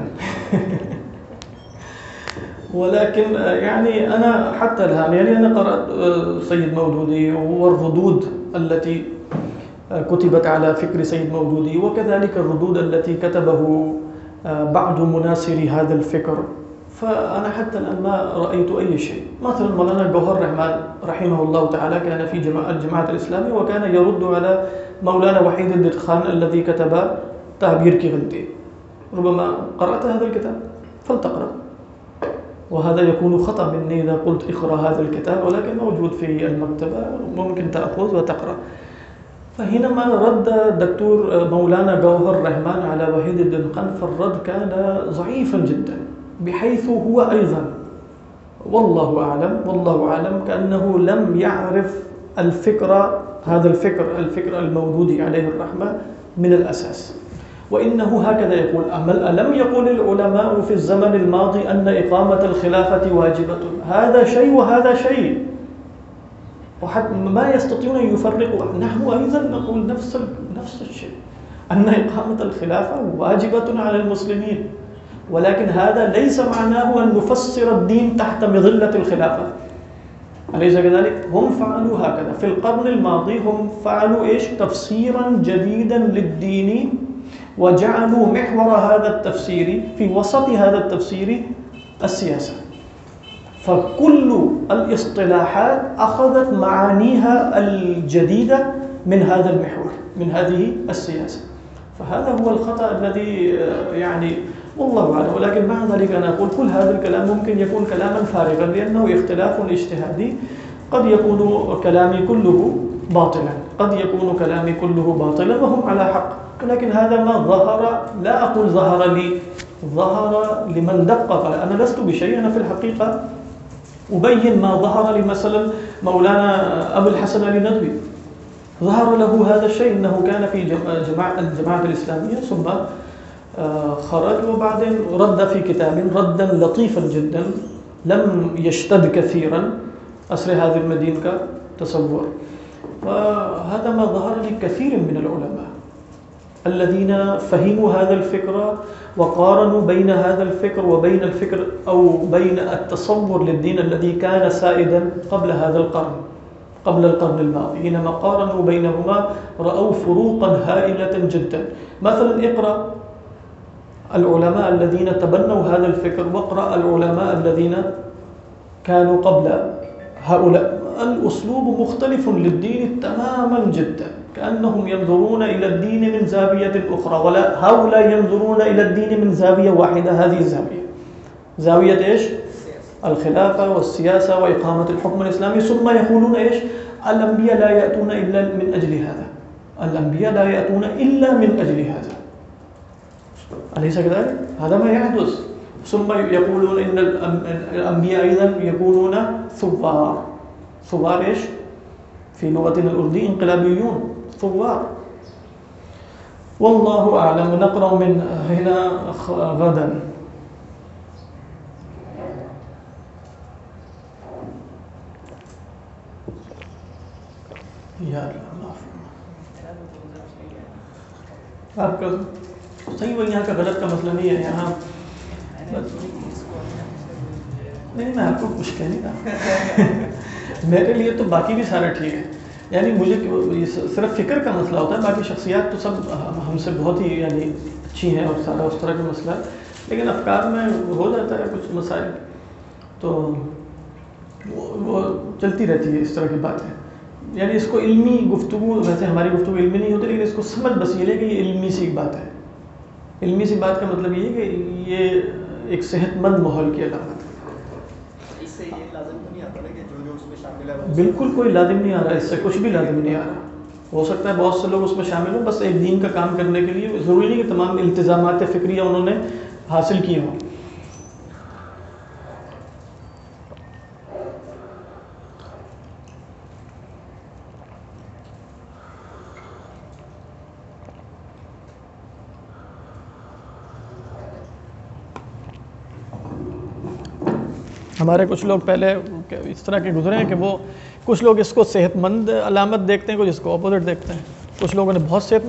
ولكن يعني أنا حتى الآن يعني أنا قرأت سيد مودودي والردود التي كتبت على فكر سيد مودودي، وكذلك الردود التي كتبه بعض مناصري هذا الفكر، فأنا حتى الآن ما رأيت أي شيء. مثلا مولانا جوهر الرحمن رحمه الله تعالى كان في الجماعة الإسلامية وكان يرد على مولانا وحيد الددخان الذي كتب تعبير كيغلتي. ربما قرأت هذا الكتاب فلتقرأ، وهذا يكون خطأ مني إذا قلت اقرأ هذا الكتاب، ولكن موجود في المكتبة ممكن تأخذ وتقرأ. فحينما رد الدكتور مولانا جوهر الرحمن على وحيد الددخان فالرد كان ضعيفا جدا، بحيث هو أيضا والله أعلم كأنه لم يعرف هذا الفكر المودودي عليه الرحمة من الأساس. وإنه هكذا يقول: ألم يقل العلماء في الزمن الماضي أن إقامة الخلافة واجبة؟ هذا شيء وهذا شيء، وحتى ما يستطيعون أن يفرقوا. نحن أيضا نقول نفس الشيء، أن إقامة الخلافة واجبة على المسلمين، ولكن هذا ليس معناه أن نفسر الدين تحت مظلة الخلافة. أليس كذلك؟ هم فعلوا هكذا في القرن الماضي، هم فعلوا تفسيرا جديدا للدين، وجعلوا محور هذا التفسير في وسط هذا التفسير السياسة. فكل الاصطلاحات أخذت معانيها الجديدة من هذا المحور، من هذه السياسة. فهذا هو الخطأ الذي يعني والله أعلم. ولكن مع ذلك أنا أقول كل هذا الكلام ممكن يكون كلاما فارغا، لأنه اختلاف اجتهادي. قد يكون كلامي كله باطلا وهم على حق، ولكن هذا ما ظهر، لا أقول ظهر لي، ظهر لمن دقق. أنا لست بشيء، أنا في الحقيقة أبين ما ظهر لي. مثلا مولانا أبو الحسن علي ندوي ظهر له هذا الشيء، أنه كان في الجماعة الإسلامية ثم خرج، وبعدين رد في كتاب ردا لطيفا جدا لم يشتد كثيرا أسر هذه المدينة كتصور. فهذا ما ظهر لكثير من العلماء الذين فهموا هذا الفكر وقارنوا بين هذا الفكر وبين الفكر أو بين التصور للدين الذي كان سائدا قبل هذا القرن، قبل القرن الماضي. حينما قارنوا بينهما رأوا فروقا هائلة جدا. مثلا اقرأ العلماء الذين تبنوا هذا الفكر، واقرأ العلماء الذين كانوا قبل هؤلاء. الأسلوب مختلف للدين تماما جدا، كأنهم ينظرون إلى الدين من زاوية أخرى، ولا هؤلاء ينظرون إلى الدين من زاوية واحدة. هذه زاوية الخلافة والسياسة وإقامة الحكم الإسلامي. ثم يقولون الأنبياء لا يأتون إلا من أجل هذا، الأنبياء لا يأتون إلا من أجل هذا. أليس كذلك؟ هذا ما يحدث. ثم يقولون إن الأنبياء أيضا يكونون ثوار في لغتنا الأردية انقلابيون، ثوار. والله أعلم. نقرأ من هنا غدا. یا اللہ آپ کا صحیح، وہ یہاں کا غلط کا مسئلہ نہیں ہے. یہاں نہیں، میں آپ کو کچھ کہہ نہیں رہا. میرے لیے تو باقی بھی سارا ٹھیک ہے. یعنی مجھے صرف فکر کا مسئلہ ہوتا ہے، باقی شخصیات تو سب ہم سے بہت ہی یعنی اچھی ہیں اور سارا اس طرح کا مسئلہ ہے. لیکن افکار میں ہو جاتا ہے کچھ مسائل، تو وہ چلتی رہتی ہے اس طرح کی باتیں. یعنی اس کو علمی گفتگو، ویسے ہماری گفتگو علمی نہیں ہوتی، لیکن اس کو سمجھ بس یہ لے کہ یہ علمی سی بات ہے. علمی سی بات کا مطلب یہ ہے کہ یہ ایک صحت مند ماحول کی علامت ہے. اس سے یہ لازم نہیں آتا نا کہ جو اس میں شامل ہے، بالکل کوئی لازم نہیں آ رہا، اس سے کچھ بھی لازم نہیں آ رہا. ہو سکتا ہے بہت سے لوگ اس میں شامل ہوں بس ایک دین کا کام کرنے کے لیے، ضروری نہیں کہ تمام التزامات فکریہ انہوں نے حاصل کیے ہوں. ہمارے کچھ لوگ پہلے اس طرح کے گزرے ہیں کہ وہ کچھ لوگ اس کو صحت مند علامت دیکھتے ہیں، کچھ اس کو اپوزٹ دیکھتے ہیں. کچھ لوگوں نے بہت صحت